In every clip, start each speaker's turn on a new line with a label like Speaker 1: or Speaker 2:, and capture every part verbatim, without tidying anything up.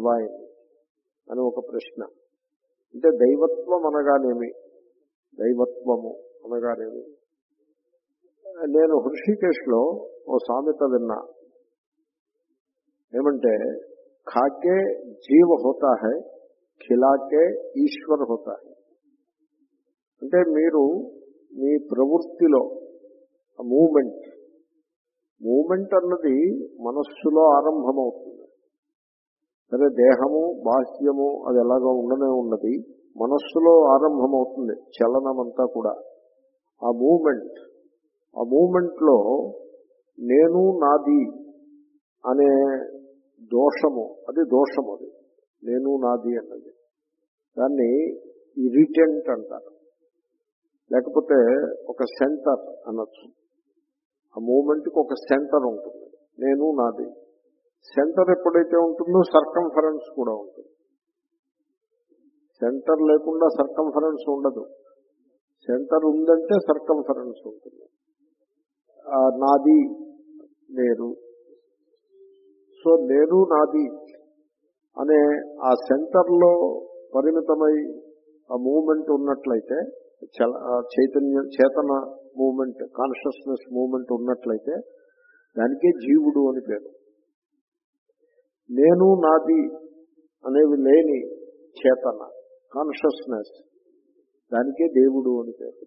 Speaker 1: Divine అని ఒక ప్రశ్న. అంటే దైవత్వం అనగానేమి, దైవత్వము అనగానేమి? నేను హృషికేశ్లో ఓ సామెత విన్నా. ఏమంటే ఖాకే జీవ హోతా హై, ఖిలాకే ఈశ్వర్ హోతా హై. అంటే మీరు మీ ప్రవృత్తిలో మూమెంట్ మూమెంట్ అన్నది మనస్సులో ఆరంభమవుతుంది. సరే, దేహము బాహ్యము అది ఎలాగో ఉండనే ఉన్నది, మనస్సులో ఆరంభమవుతుంది చలనమంతా కూడా. ఆ మూమెంట్ ఆ మూమెంట్లో నేను నాది అనే దోషము, అది దోషము, అది నేను నాది అన్నది. దాన్ని ఇరిటెంట్ అంటారు, లేకపోతే ఒక సెంటర్ అనొచ్చు. ఆ మూమెంట్కి ఒక సెంటర్ ఉంటుంది, నేను నాది. సెంటర్ ఎప్పుడైతే ఉంటుందో సర్కంఫరెన్స్ కూడా ఉంటుంది. సెంటర్ లేకుండా సర్కంఫరెన్స్ ఉండదు. సెంటర్ ఉందంటే సర్కంఫరెన్స్ ఉంటుంది. నాది నేను, సో నేను నాది అనే ఆ సెంటర్లో పరిమితమై ఆ మూమెంట్ ఉన్నట్లయితే, చైతన్య చేతన మూమెంట్, కాన్షియస్నెస్ మూమెంట్ ఉన్నట్లయితే దానికే జీవుడు అని పేరు. నేను నాది అనేవి లేని చేతన, కాన్షియస్నెస్, దానికే దేవుడు అని పేరు.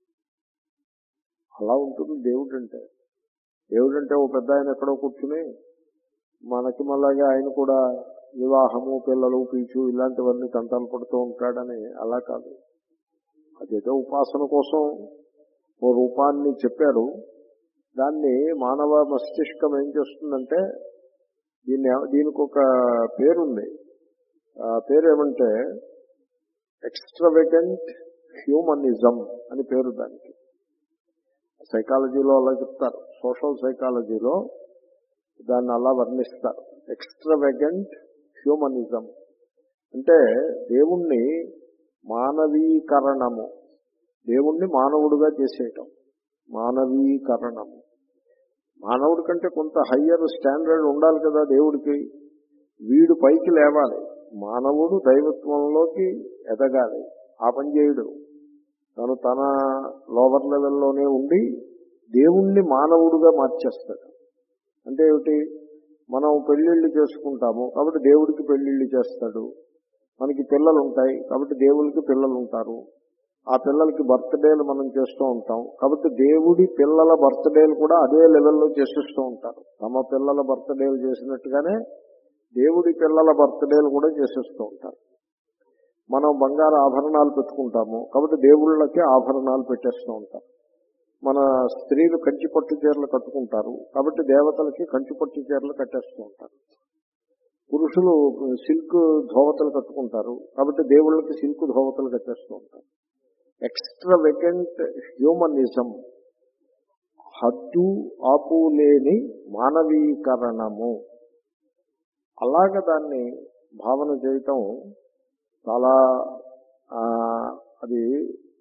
Speaker 1: అలా ఉంటుంది దేవుడు అంటే. దేవుడు అంటే ఓ పెద్ద ఆయన ఎక్కడో కూర్చుని మనకి మళ్ళాగా ఆయన కూడా వివాహము, పిల్లలు, పీచు ఇలాంటివన్నీ తంటాలు పడుతూ ఉంటాడని అలా కాదు. అదేదో ఉపాసన కోసం ఓ రూపాన్ని చెప్పారు. దాన్ని మానవ మస్తిష్కం ఏం చేస్తుందంటే, దీన్ని దీనికి ఒక పేరుంది. ఆ పేరు ఏమంటే ఎక్స్ట్రావెగెంట్ హ్యూమనిజం అని పేరు దానికి. సైకాలజీలో అలా చెప్తారు, సోషల్ సైకాలజీలో దాన్ని అలా వర్ణిస్తారు. ఎక్స్ట్రావెగెంట్ హ్యూమనిజం అంటే దేవుణ్ణి మానవీకరణము, దేవుణ్ణి మానవుడుగా చేసేయటం, మానవీకరణము. మానవుడి కంటే కొంత హయ్యర్ స్టాండర్డ్ ఉండాలి కదా దేవుడికి. వీడు పైకి లేవాలి, మానవుడు దైవత్వంలోకి ఎదగాలి. ఆ పని చేయడు, తను తన లోవర్ లెవెల్లోనే ఉండి దేవుణ్ణి మానవుడుగా మార్చేస్తాడు. అంటే ఏమిటి? మనం పెళ్లిళ్ళు చేసుకుంటాము కాబట్టి దేవుడికి పెళ్లిళ్ళు చేస్తాడు. మనకి పిల్లలు ఉంటాయి కాబట్టి దేవుడికి పిల్లలు ఉంటారు. ఆ పిల్లలకి బర్త్డేలు మనం చేస్తూ ఉంటాం కాబట్టి దేవుడి పిల్లల బర్త్డేలు కూడా అదే లెవెల్లో చేసేస్తూ ఉంటారు. తమ పిల్లల బర్త్డేలు చేసినట్టుగానే దేవుడి పిల్లల బర్త్డేలు కూడా చేసేస్తూ ఉంటారు. మనం బంగారు ఆభరణాలు పెట్టుకుంటాము కాబట్టి దేవుళ్ళకి ఆభరణాలు పెట్టేస్తూ ఉంటారు. మన స్త్రీలు కంచి పట్టు చీరలు కట్టుకుంటారు కాబట్టి దేవతలకి కంచి పట్టు చీరలు కట్టేస్తూ ఉంటారు. పురుషులు సిల్క్ ధోవతలు కట్టుకుంటారు కాబట్టి దేవుళ్ళకి సిల్క్ ధోవతలు కట్టేస్తూ ఉంటారు. ఎక్స్ట్రావెగెంట్ హ్యూమనిజం, హద్దు ఆపు లేని మానవీకరణము, అలాగ దాన్ని భావన చేయటం చాలా అది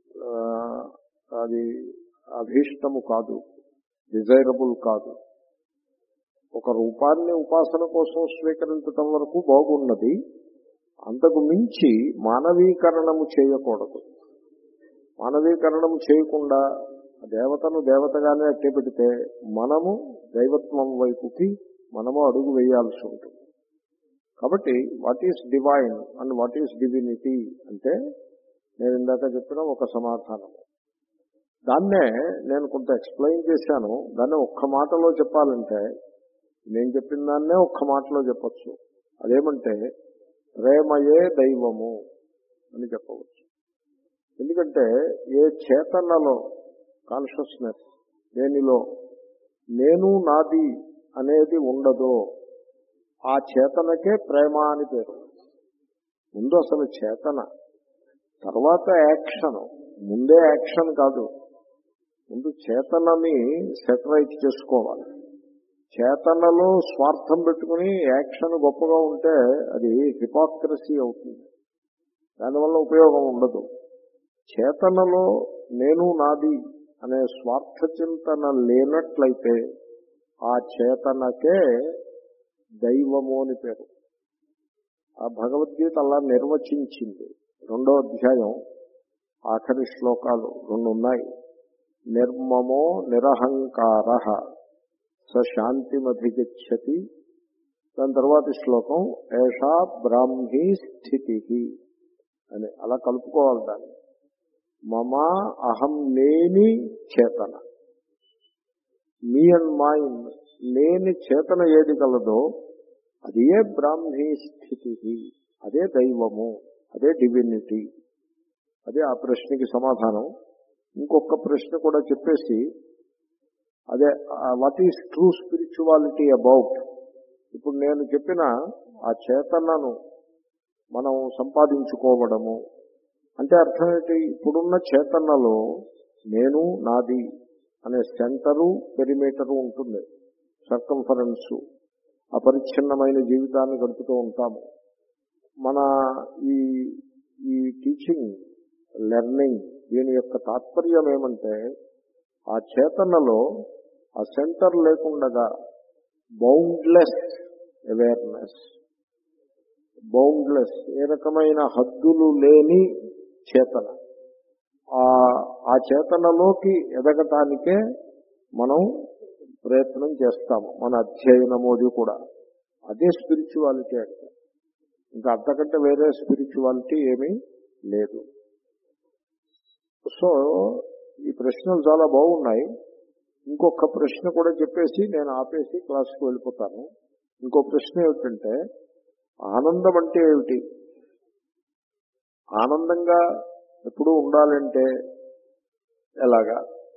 Speaker 1: అది అభీష్టము కాదు, డిజైరబుల్ కాదు. ఒక రూపాన్ని ఉపాసన కోసం స్వీకరించటం వరకు బాగున్నది, అంతకు మించి మానవీకరణము చేయకూడదు. మానవీకరణము చేయకుండా దేవతను దేవతగానే అట్టే పెడితే మనము దైవత్వం వైపుకి మనము అడుగు వేయాల్సి ఉంటుంది. కాబట్టి what is divine and what is divinity అంటే నేను ఇందాక చెప్పిన ఒక సమాధానం. దాన్నే నేను కొంత ఎక్స్ప్లెయిన్ చేశాను. దాన్ని ఒక్క మాటలో చెప్పాలంటే నేను చెప్పిన దాన్నే ఒక్క మాటలో చెప్పచ్చు. అదేమంటే ప్రేమయే దైవము అని చెప్పవచ్చు. ఎందుకంటే ఏ చేతనలో కాన్షియస్నెస్, దేనిలో నేను నాది అనేది ఉండదో ఆ చేతనకే ప్రేమ అని పేరు. ముందు అసలు చేతన, తర్వాత యాక్షన్. ముందే యాక్షన్ కాదు, ముందు చేతనని సెటరైట్ చేసుకోవాలి. చేతనలో స్వార్థం పెట్టుకుని యాక్షన్ గొప్పగా ఉంటే అది హిపోక్రసీ అవుతుంది, దానివల్ల ఉపయోగం ఉండదు. చేతనలో నేను నాది అనే స్వార్థ చింతన లేనట్లయితే ఆ చేతనకే దైవము అని పేరు. ఆ భగవద్గీత అలా నిర్వచించింది. రెండో అధ్యాయం ఆఖరి శ్లోకాలు రెండు ఉన్నాయి. నిర్మమో నిరహంకార స శాంతిమధిగచ్చతి. దాని తర్వాతి శ్లోకం ఏషా బ్రాహ్మీ స్థితి అని. అలా కలుపుకోవాలి దాన్ని. మమ అహం లేని చేతన, మీ అండ్ మైండ్ లేని చేతన ఏది కలదో అదే బ్రాహ్మీ స్థితి, అదే దైవము, అదే డివినిటీ. అదే ఆ ప్రశ్నకి సమాధానం. ఇంకొక ప్రశ్న కూడా చెప్పేసి, అదే what is true spirituality about. ఇప్పుడు నేను చెప్పిన ఆ చేతనను మనం సంపాదించుకోవడము అంటే అర్థం ఏంటి? ఇప్పుడున్న చేతనలో నేను, నాది అనే సెంటరు, పెరిమీటరు ఉంటుంది, సర్కంఫరెన్సు. అపరిచ్ఛిన్నమైన జీవితాన్ని గడుపుతూ ఉంటాము. మన ఈ ఈ టీచింగ్, లెర్నింగ్ దీని యొక్క తాత్పర్యం ఏమంటే, ఆ చేతనలో ఆ సెంటర్ లేకుండా బౌండ్లెస్ అవేర్నెస్, బౌండ్లెస్ ఏ రకమైన హద్దులు లేని చేతన, ఆ చేతనలోకి ఎదగటానికే మనం ప్రయత్నం చేస్తాము. మన అధ్యయనము అది కూడా అదే స్పిరిచువాలిటీ అంటే. ఇంకా అంతకంటే వేరే స్పిరిచువాలిటీ ఏమీ లేదు. సో ఈ ప్రశ్నలు చాలా బాగున్నాయి. ఇంకొక ప్రశ్న కూడా చెప్పేసి నేను ఆపేసి క్లాస్కి వెళ్ళిపోతాను. ఇంకో ప్రశ్న ఏమిటంటే, ఆనందం అంటే ఏమిటి? ఆనందంగా ఎప్పుడూ ఉండాలంటే ఎలాగా?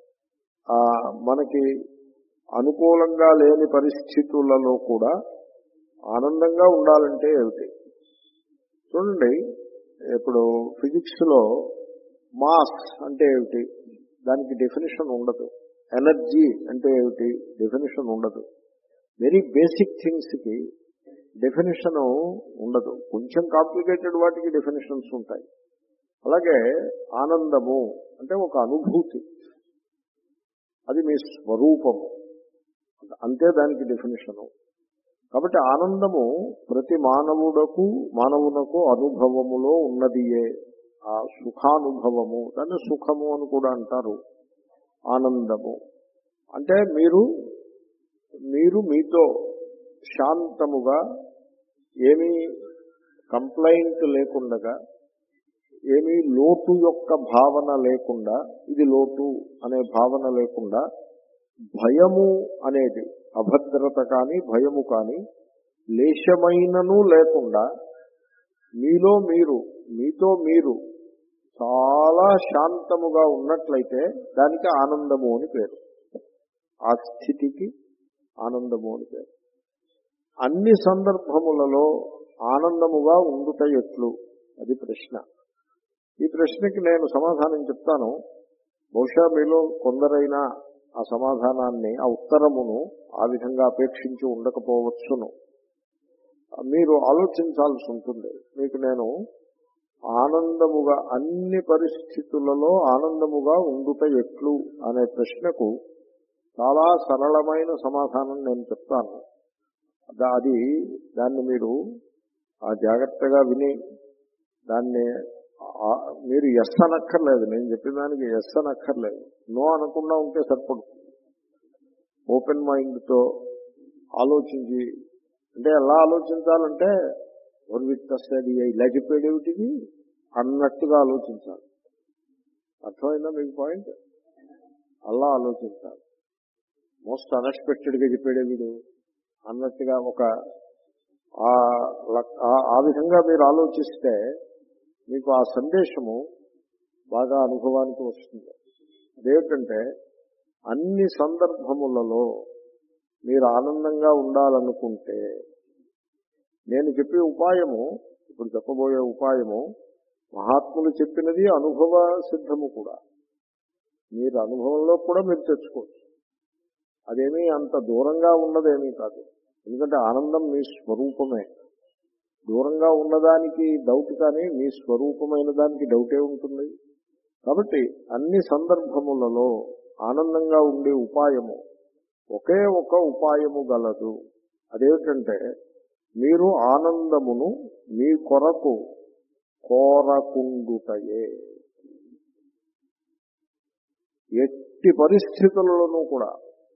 Speaker 1: మనకి అనుకూలంగా లేని పరిస్థితులలో కూడా ఆనందంగా ఉండాలంటే ఏమిటి? చూడండి, ఇప్పుడు ఫిజిక్స్ లో మాస్ అంటే ఏమిటి? దానికి డెఫినేషన్ ఉండదు. ఎనర్జీ అంటే ఏమిటి? డెఫినేషన్ ఉండదు. వెరీ బేసిక్ థింగ్స్ కి డెఫినేషన్ ఉండదు. కొంచెం కాంప్లికేటెడ్ వాటికి డెఫినేషన్స్ ఉంటాయి. అలాగే ఆనందము అంటే ఒక అనుభూతి, అది మీ స్వరూపము, అంతే దానికి డెఫినేషను. కాబట్టి ఆనందము ప్రతి మానవుడకు మానవునకు అనుభవములో ఉన్నదియే. ఆ సుఖానుభవము, దాన్ని సుఖము అని కూడా అంటారు. ఆనందము అంటే మీరు మీరు మీతో శాంతముగా, ఏమీ కంప్లైంట్ లేకుండా, ఏమీ లోటు యొక్క భావన లేకుండా, ఇది లోటు అనే భావన లేకుండా, భయము అనేది అభద్రత కానీ భయము కానీ లేశమైనను లేకుండా మీలో మీరు మీతో మీరు చాలా శాంతముగా ఉన్నట్లయితే దానికి ఆనందము అని పేరు. ఆ స్థితికి ఆనందము అని పేరు. అన్ని సందర్భములలో ఆనందముగా ఉండుట ఎట్లు? అది ప్రశ్న. ఈ ప్రశ్నకి నేను సమాధానం చెప్తాను. బహుశా మీలో కొందరైనా ఆ సమాధానాన్ని, ఆ ఉత్తరమును ఆ విధంగా అపేక్షించి ఉండకపోవచ్చును. మీరు ఆలోచించాల్సి ఉంటుంది. మీకు నేను ఆనందముగా, అన్ని పరిస్థితులలో ఆనందముగా ఉండుట ఎట్లు అనే ప్రశ్నకు చాలా సరళమైన సమాధానం నేను చెప్తాను. అది దాన్ని మీరు జాగ్రత్తగా విని దాన్ని మీరు ఎస్ అనక్కర్లేదు. నేను చెప్పిన దానికి ఎస్ అనక్కర్లేదు, నో అనకుండా ఉంటే సరిపడుతుంది. ఓపెన్ మైండ్తో ఆలోచించి, అంటే ఎలా ఆలోచించాలంటే వరివిత్తది ఇలా చెప్పేదేమిటిది అన్నట్టుగా ఆలోచించాలి. అర్థమైందా మీకు పాయింట్? అలా ఆలోచించాలి. మోస్ట్ అన్ఎక్స్పెక్టెడ్గా చెప్పాడే వీడు అన్నట్టుగా ఒక ఆ విధంగా మీరు ఆలోచిస్తే మీకు ఆ సందేశము బాగా అనుభవానికి వస్తుంది. అదేమిటంటే, అన్ని సందర్భములలో మీరు ఆనందంగా ఉండాలనుకుంటే నేను చెప్పే ఉపాయము, ఇప్పుడు చెప్పబోయే ఉపాయము మహాత్ములు చెప్పినది అనుభవ సిద్ధము కూడా. మీరు అనుభవంలో కూడా మీరు తెచ్చుకోవచ్చు. అదేమీ అంత దూరంగా ఉన్నదేమీ కాదు. ఎందుకంటే ఆనందం మీ స్వరూపమే. దూరంగా ఉన్నదానికి డౌట్ కానీ మీ స్వరూపమైన దానికి డౌటే ఉంటుంది. కాబట్టి అన్ని సందర్భములలో ఆనందంగా ఉండే ఉపాయము ఒకే ఒక ఉపాయము గలదు. అదేమిటంటే మీరు ఆనందమును మీ కొరకు కోరకుండుటయే. ఎట్టి పరిస్థితులలోనూ కూడా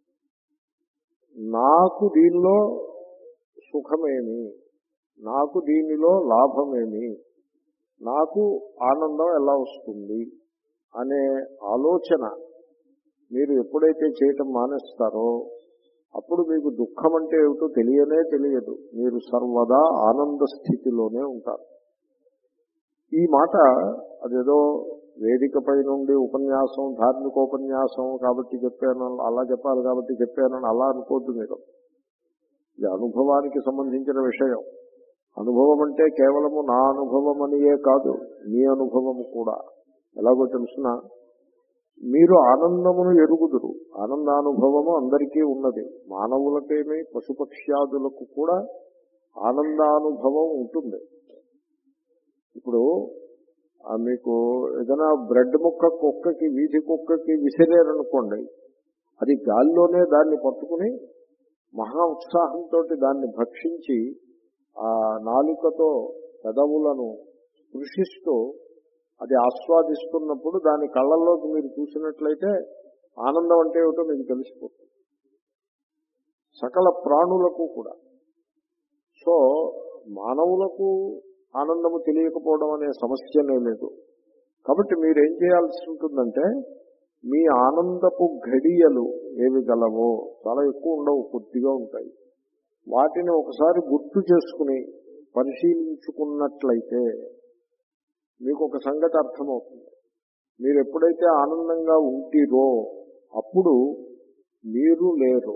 Speaker 1: నాకు దీనిలో సుఖమేమి, నాకు దీనిలో లాభమేమి, నాకు ఆనందం ఎలా వస్తుంది అనే ఆలోచన మీరు ఎప్పుడైతే చేయటం మానేస్తారో అప్పుడు మీకు దుఃఖం అంటే ఏమిటో తెలియనే తెలియదు. మీరు సర్వదా ఆనంద స్థితిలోనే ఉంటారు. ఈ మాట అదేదో వేదికపై నుండి ఉపన్యాసం, ధార్మికోపన్యాసం కాబట్టి చెప్పాను, అలా చెప్పాలి కాబట్టి చెప్పానని అలా అనుకోద్దు మీరు. ఇది అనుభవానికి సంబంధించిన విషయం. అనుభవం అంటే కేవలము నా అనుభవం అనియే కాదు, మీ అనుభవము కూడా. ఎలాగో తెలుసిన, మీరు ఆనందమును ఎరుగుదురు. ఆనందానుభవము అందరికీ ఉన్నది. మానవులకేమి పశుపక్ష్యాదులకు కూడా ఆనందానుభవం ఉంటుంది. ఇప్పుడు మీకు ఏదైనా బ్రెడ్ ముక్క కుక్కకి, వీధి కుక్కకి విసిరేరనుకోండి, అది గాల్లోనే దాన్ని పట్టుకుని మహా ఉత్సాహంతో దాన్ని భక్షించి ఆ నాలుకతో పెదవులను స్పృశిస్తూ అది ఆస్వాదిస్తున్నప్పుడు దాని కళ్ళల్లోకి మీరు చూసినట్లయితే ఆనందం అంటే ఏమిటో మీకు తెలిసిపోతుంది. సకల ప్రాణులకు కూడా. సో మానవులకు ఆనందము తెలియకపోవడం అనే సమస్యనే లేదు. కాబట్టి మీరేం చేయాల్సి ఉంటుందంటే, మీ ఆనందపు ఘడియలు ఏవి గలవో, చాలా ఎక్కువ ఉండవు, కొద్దిగా ఉంటాయి, వాటిని ఒకసారి గుర్తు చేసుకుని పరిశీలించుకున్నట్లయితే మీకు ఒక సంగతి అర్థమవుతుంది. మీరు ఎప్పుడైతే ఆనందంగా ఉంటీరో అప్పుడు మీరు లేరు,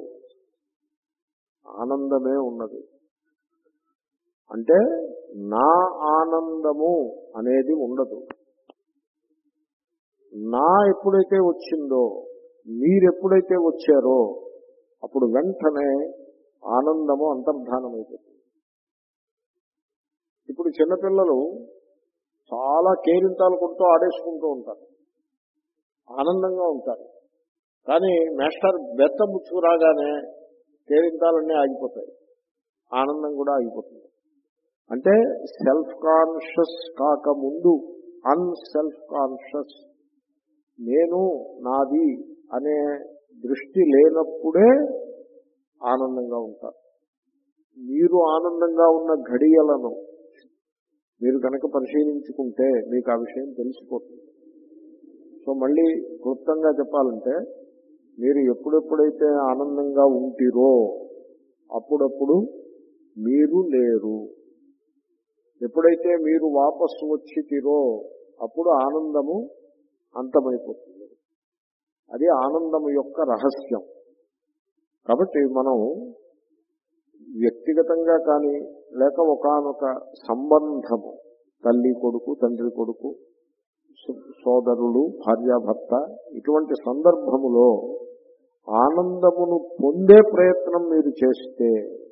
Speaker 1: ఆనందమే ఉన్నది. అంటే నా ఆనందము అనేది ఉండదు. నా ఎప్పుడైతే వచ్చిందో, మీరెప్పుడైతే వచ్చారో అప్పుడు వెంటనే ఆనందము అంతర్ధానమైపోతుంది. ఇప్పుడు చిన్నపిల్లలు చాలా కేరింతాలు కొడుతూ ఆడేసుకుంటూ ఉంటారు, ఆనందంగా ఉంటారు. కానీ మాస్టర్ బెత్త ముచ్చుకురాగానే కేరింతాలన్నీ ఆగిపోతాయి, ఆనందం కూడా ఆగిపోతుంది. అంటే సెల్ఫ్ కాన్షియస్ కాకముందు అన్సెల్ఫ్ కాన్షియస్, నేను నాది అనే దృష్టి లేనప్పుడే ఆనందంగా ఉంటారు. మీరు ఆనందంగా ఉన్న ఘడియలను మీరు కనుక పరిశీలించుకుంటే మీకు ఆ విషయం తెలిసిపోతుంది. సో మళ్ళీ క్లుప్తంగా చెప్పాలంటే, మీరు ఎప్పుడెప్పుడైతే ఆనందంగా ఉంటీరో అప్పుడప్పుడు మీరు లేరు. ఎప్పుడైతే మీరు వాపసు వచ్చితిరో అప్పుడు ఆనందము అంతమైపోతుంది. అది ఆనందము యొక్క రహస్యం. కాబట్టి మనం వ్యక్తిగతంగా కానీ లేక ఒకానొక సంబంధము, తల్లి కొడుకు, తండ్రి కొడుకు, సోదరులు, భార్యాభర్త, ఇటువంటి సందర్భములో ఆనందమును పొందే ప్రయత్నం మీరు చేస్తే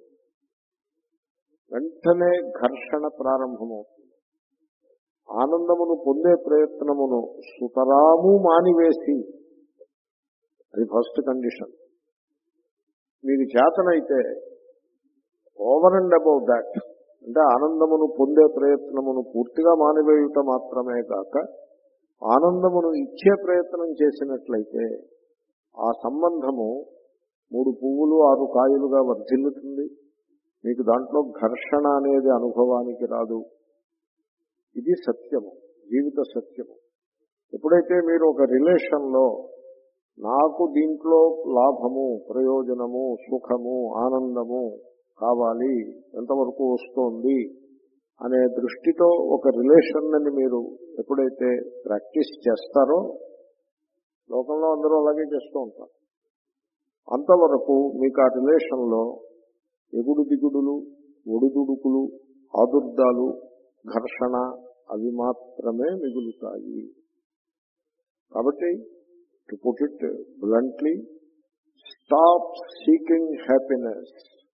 Speaker 1: వెంటనే ఘర్షణ ప్రారంభమవుతుంది. ఆనందమును పొందే ప్రయత్నమును సుతరాము మానివేసి, అది ఫస్ట్ కండిషన్. మీకు చేతనైతే ఓవర్ అండ్ అబౌవ్ దాట్, అంటే ఆనందమును పొందే ప్రయత్నమును పూర్తిగా మానివేయుట మాత్రమే కాక ఆనందమును ఇచ్చే ప్రయత్నం చేసినట్లయితే ఆ సంబంధము మూడు పువ్వులు ఆరు కాయలుగా వర్ధిల్లుతుంది. మీకు దాంట్లో ఘర్షణ అనేది అనుభవానికి రాదు. ఇది సత్యము, జీవిత సత్యము. ఎప్పుడైతే మీరు ఒక రిలేషన్లో నాకు దీంట్లో లాభము, ప్రయోజనము, సుఖము, ఆనందము కావాలి, ఎంతవరకు వస్తోంది అనే దృష్టితో ఒక రిలేషన్ అని మీరు ఎప్పుడైతే ప్రాక్టీస్ చేస్తారో, లోకంలో అందరూ అలాగే చేస్తూ ఉంటారు, అంతవరకు మీకు ఆ రిలేషన్లో ఎగుడు దిగుడులు, ఒడిదుడుకులు, ఆదుర్దాలు, ఘర్షణ అవి మాత్రమే మిగులుతాయి. కాబట్టి to put it bluntly, stop seeking happiness.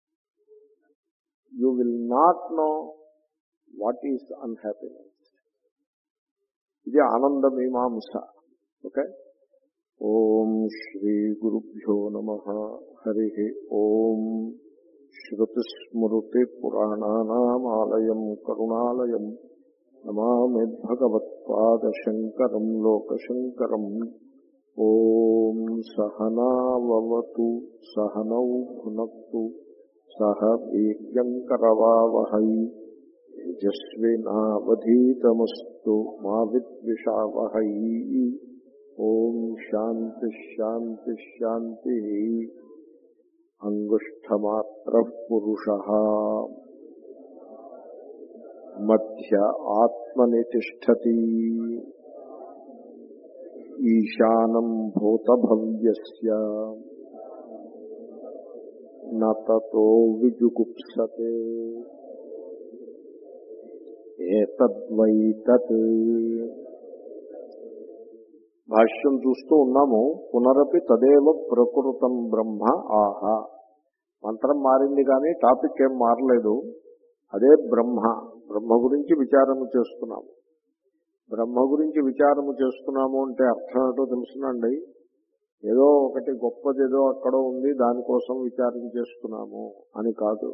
Speaker 1: You will not know what is unhappiness. ఇది ఆనంద మీమాంస. ఓకే. ఓం శ్రీ గురుభ్యో నమః. హరి ఓం. శ్రుతిస్మృతిపురాణానామాలయం కరుణాలయం నమామి భగవత్పాదశంకరం లోకశంకరం. ఓం సహనావవతు సహనౌ భునక్తు సహ వీర్యంకరవావహై తేజస్వినావధీతమస్తు మా విద్విషావహై. ఓం శాంతి శాంతి శాంతి. అంగుష్ఠమాత్రః పురుషః మధ్య ఆత్మని తిష్టతి. ఈశానం భూతభవ్యస్య న తతో విజుగుప్సతే. ఏతద్వై తత్. భాష్యం చూస్తూ ఉన్నాము. పునరపి తదేవ ప్రకృతం బ్రహ్మ ఆహ. మంత్రం మారింది కానీ టాపిక్ ఏం మారలేదు. అదే బ్రహ్మ. బ్రహ్మ గురించి విచారము చేస్తున్నాము. బ్రహ్మ గురించి విచారము చేస్తున్నాము అంటే అర్థం ఏంటో తెలుసునండి. ఏదో ఒకటి గొప్పది ఏదో అక్కడో ఉంది దానికోసం విచారం చేస్తున్నాము అని కాదు.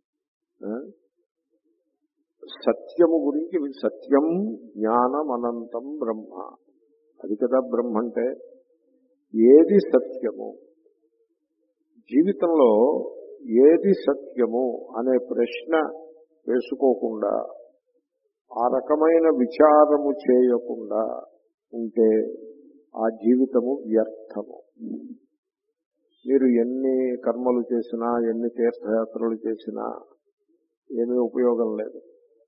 Speaker 1: సత్యము గురించి. సత్యం జ్ఞానం అనంతం బ్రహ్మ. అది కదా బ్రహ్మ అంటే. ఏది సత్యము, జీవితంలో ఏది సత్యము అనే ప్రశ్న వేసుకోకుండా, ఆ రకమైన విచారము చేయకుండా ఉంటే ఆ జీవితము వ్యర్థము. మీరు ఎన్ని కర్మలు చేసినా, ఎన్ని తీర్థయాత్రలు చేసినా ఏమీ ఉపయోగం లేదు.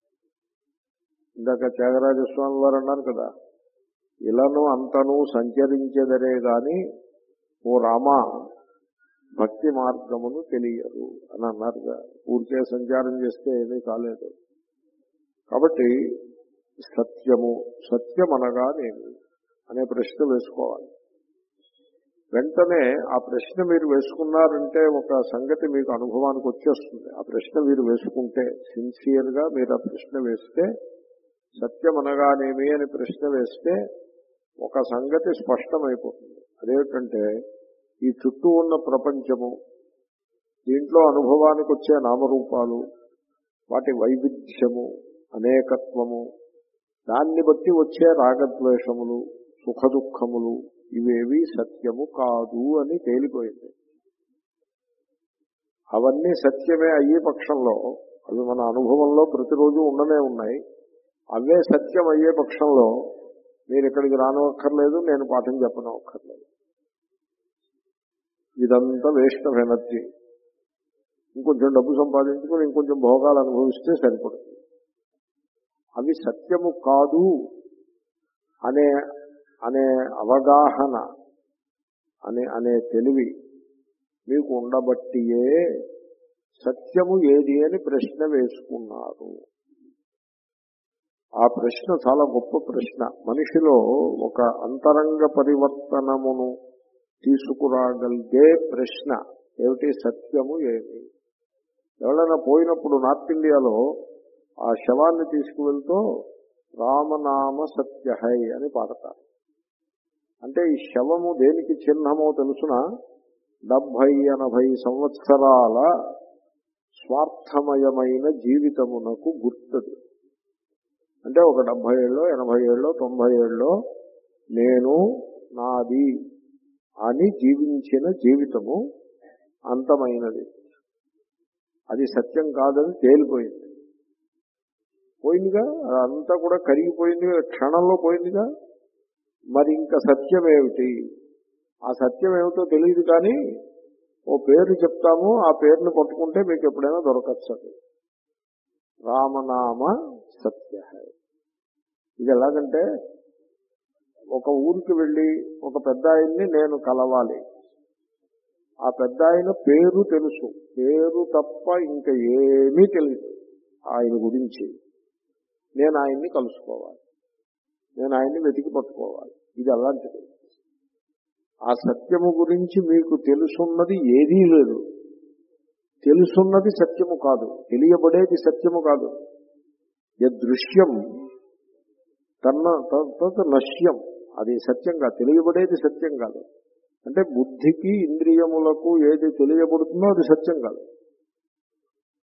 Speaker 1: ఇందాక త్యాగరాజస్వామి వారు అన్నారు కదా, ఇలను అంతను సంచరించేదరే గాని ఓ రామా భక్తి మార్గమును తెలియదు అని అన్నారుగా. ఊరికే సంచారం చేస్తే ఏమీ కాలేదు. కాబట్టి సత్యము, సత్యం అనగానేమి అనే ప్రశ్న వేసుకోవాలి. వెంటనే ఆ ప్రశ్న మీరు వేసుకున్నారంటే ఒక సంగతి మీకు అనుభవానికి వచ్చేస్తుంది. ఆ ప్రశ్న మీరు వేసుకుంటే, సిన్సియర్గా మీరు ఆ ప్రశ్న వేస్తే, సత్యం అనగానేమి అని ప్రశ్న వేస్తే ఒక సంగతి స్పష్టమైపోతుంది. అదేమిటంటే ఈ చుట్టూ ఉన్న ప్రపంచము, దీంట్లో అనుభవానికి వచ్చే నామరూపాలు, వాటి వైవిధ్యము, అనేకత్వము, దాన్ని బట్టి వచ్చే రాగద్వేషములు, సుఖదుఖములు, ఇవేవి సత్యము కాదు అని తేలిపోయింది. అవన్నీ సత్యమే అయ్యే పక్షంలో, అవి మన అనుభవంలో ప్రతిరోజు ఉండనే ఉన్నాయి. అవే సత్యం అయ్యే పక్షంలో మీరు ఇక్కడికి రానక్కర్లేదు, నేను పాఠం చెప్పనక్కర్లేదు. ఇదంతా వేస్ట్ ఆఫ్ ఎనర్జీ. ఇంకొంచెం డబ్బు సంపాదించుకుని ఇంకొంచెం భోగాలు అనుభవిస్తే సరిపడుతుంది. అవి సత్యము కాదు అనే అనే అవగాహన, అనే అనే తెలివి మీకు ఉండబట్టియే సత్యము ఏది అని ప్రశ్న వేసుకున్నారు. ఆ ప్రశ్న చాలా గొప్ప ప్రశ్న. మనిషిలో ఒక అంతరంగ పరివర్తనమును తీసుకురాగలిగే ప్రశ్న ఏమిటి? సత్యము ఏమి? ఎవరైనా పోయినప్పుడు నార్త్ ఇండియాలో ఆ శవాన్ని తీసుకువెళ్తూ రామనామ సత్యహై అని పాడతారు. అంటే ఈ శవము దేనికి చిహ్నమో తెలుసిన? డెబ్బై ఎనభై సంవత్సరాల స్వార్థమయమైన జీవితమునకు గుర్తది. అంటే ఒక డెబ్బై ఏళ్ళలో, ఎనభై ఏళ్ళలో, తొంభై ఏళ్ళలో నేను, నాది అని జీవించిన జీవితము అంతమైనది. అది సత్యం కాదని తేలిపోయింది. పోయిందిగా, అదంతా కూడా కరిగిపోయింది, క్షణంలో పోయిందిగా. మరి ఇంకా సత్యం ఏమిటి? ఆ సత్యం ఏమిటో తెలియదు కానీ ఓ పేరు చెప్తాము, ఆ పేరును పట్టుకుంటే మీకు ఎప్పుడైనా దొరకచ్చు. రామనామ సత్య. ఇది ఎలాగంటే, ఒక ఊరికి వెళ్ళి ఒక పెద్ద ఆయన్ని నేను కలవాలి. ఆ పెద్ద ఆయన పేరు తెలుసు, పేరు తప్ప ఇంకా ఏమీ తెలియదు ఆయన గురించి. నేను ఆయన్ని కలుసుకోవాలి, నేను ఆయన్ని వెతికి పట్టుకోవాలి. ఇది అలాంటిది. ఆ సత్యము గురించి మీకు తెలుసున్నది ఏదీ లేదు. తెలుసున్నది సత్యము కాదు, తెలియబడేది సత్యము కాదు. యదృశ్యం తన్న తత్ నశ్యం, అది సత్యం కాదు. తెలియబడేది సత్యం కాదు. అంటే బుద్ధికి ఇంద్రియములకు ఏది తెలియబడుతుందో అది సత్యం కాదు.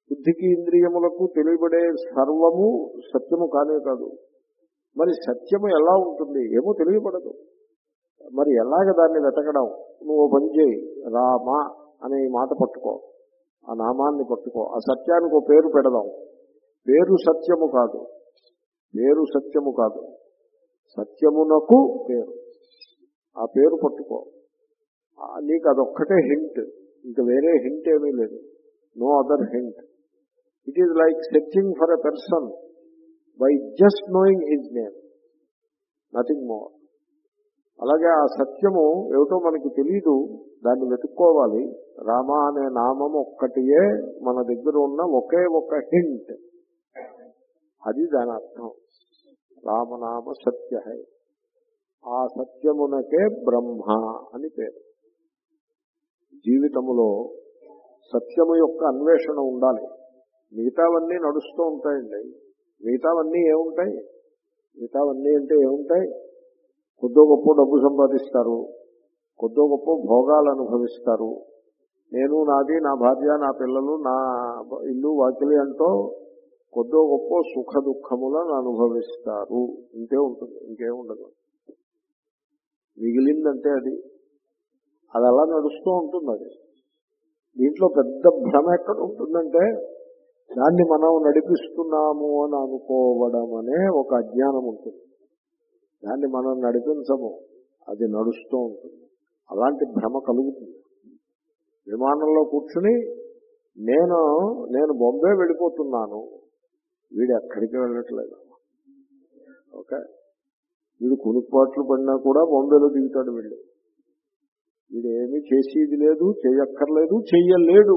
Speaker 1: బుద్ధికి ఇంద్రియములకు తెలియబడే సర్వము సత్యము కానే కాదు. మరి సత్యము ఎలా ఉంటుంది? ఏమో తెలియబడదు. మరి ఎలాగ దాన్ని వెతకడం? నువ్వు పని చేయి, రామ అనే మాట పట్టుకో, ఆ నామాన్ని పట్టుకో, ఆ సత్యానికి ఒక పేరు పెడదాం. పేరు సత్యము కాదు, పేరు సత్యము కాదు, సత్యమునకు పేరు. ఆ పేరు పట్టుకో. నీకు అదొక్కటే హింట్, ఇంకా వేరే హింట్ ఏమీ లేదు. No other hint. It is like searching for a person by just knowing his name, nothing more. అలాగే ఆ సత్యము ఏమిటో మనకి తెలీదు, దాన్ని వెతుక్కోవాలి. రామ అనే నామం ఒక్కటియే మన దగ్గర ఉన్న ఒకే ఒక హింట్. అది దాని అర్థం. రామనామ సత్య హై. ఆ సత్యమునకే బ్రహ్మ అని పేరు. జీవితములో సత్యము యొక్క అన్వేషణ ఉండాలి. మిగతావన్నీ నడుస్తూ ఉంటాయండి. మిగతావన్నీ ఏముంటాయి? మిగతావన్నీ అంటే ఏముంటాయి? కొద్దో గొప్ప డబ్బు సంపాదిస్తారు, కొద్దో గొప్ప భోగాలు అనుభవిస్తారు. నేను, నాది, నా భార్య, నా పిల్లలు, నా ఇల్లు వాకిలి అంటూ కొద్దో గొప్ప సుఖ దుఃఖములను అనుభవిస్తారు. ఇంకే ఉంటుంది, ఇంకేముండదు. మిగిలిందంటే అది అది అలా నడుస్తూ ఉంటుంది. అది దీంట్లో పెద్ద భ్రమ ఎక్కడ ఉంటుందంటే, దాన్ని మనం నడిపిస్తున్నాము అని అనుకోవడం అనే ఒక అజ్ఞానం ఉంటుంది. దాన్ని మనం నడిపించము, అది నడుస్తూ ఉంటుంది. అలాంటి భ్రమ కలుగుతుంది. విమానంలో కూర్చుని నేను నేను బాంబే వెళ్ళిపోతున్నాను, వీడు ఎక్కడికి వెళ్ళట్లేదు. ఓకే, వీడు కునుక్పాట్లు పడినా కూడా బాంబేలో దిగుతాడు. వీళ్ళు వీడు ఏమీ చేసేది లేదు, చేయక్కర్లేదు, చెయ్యలేడు.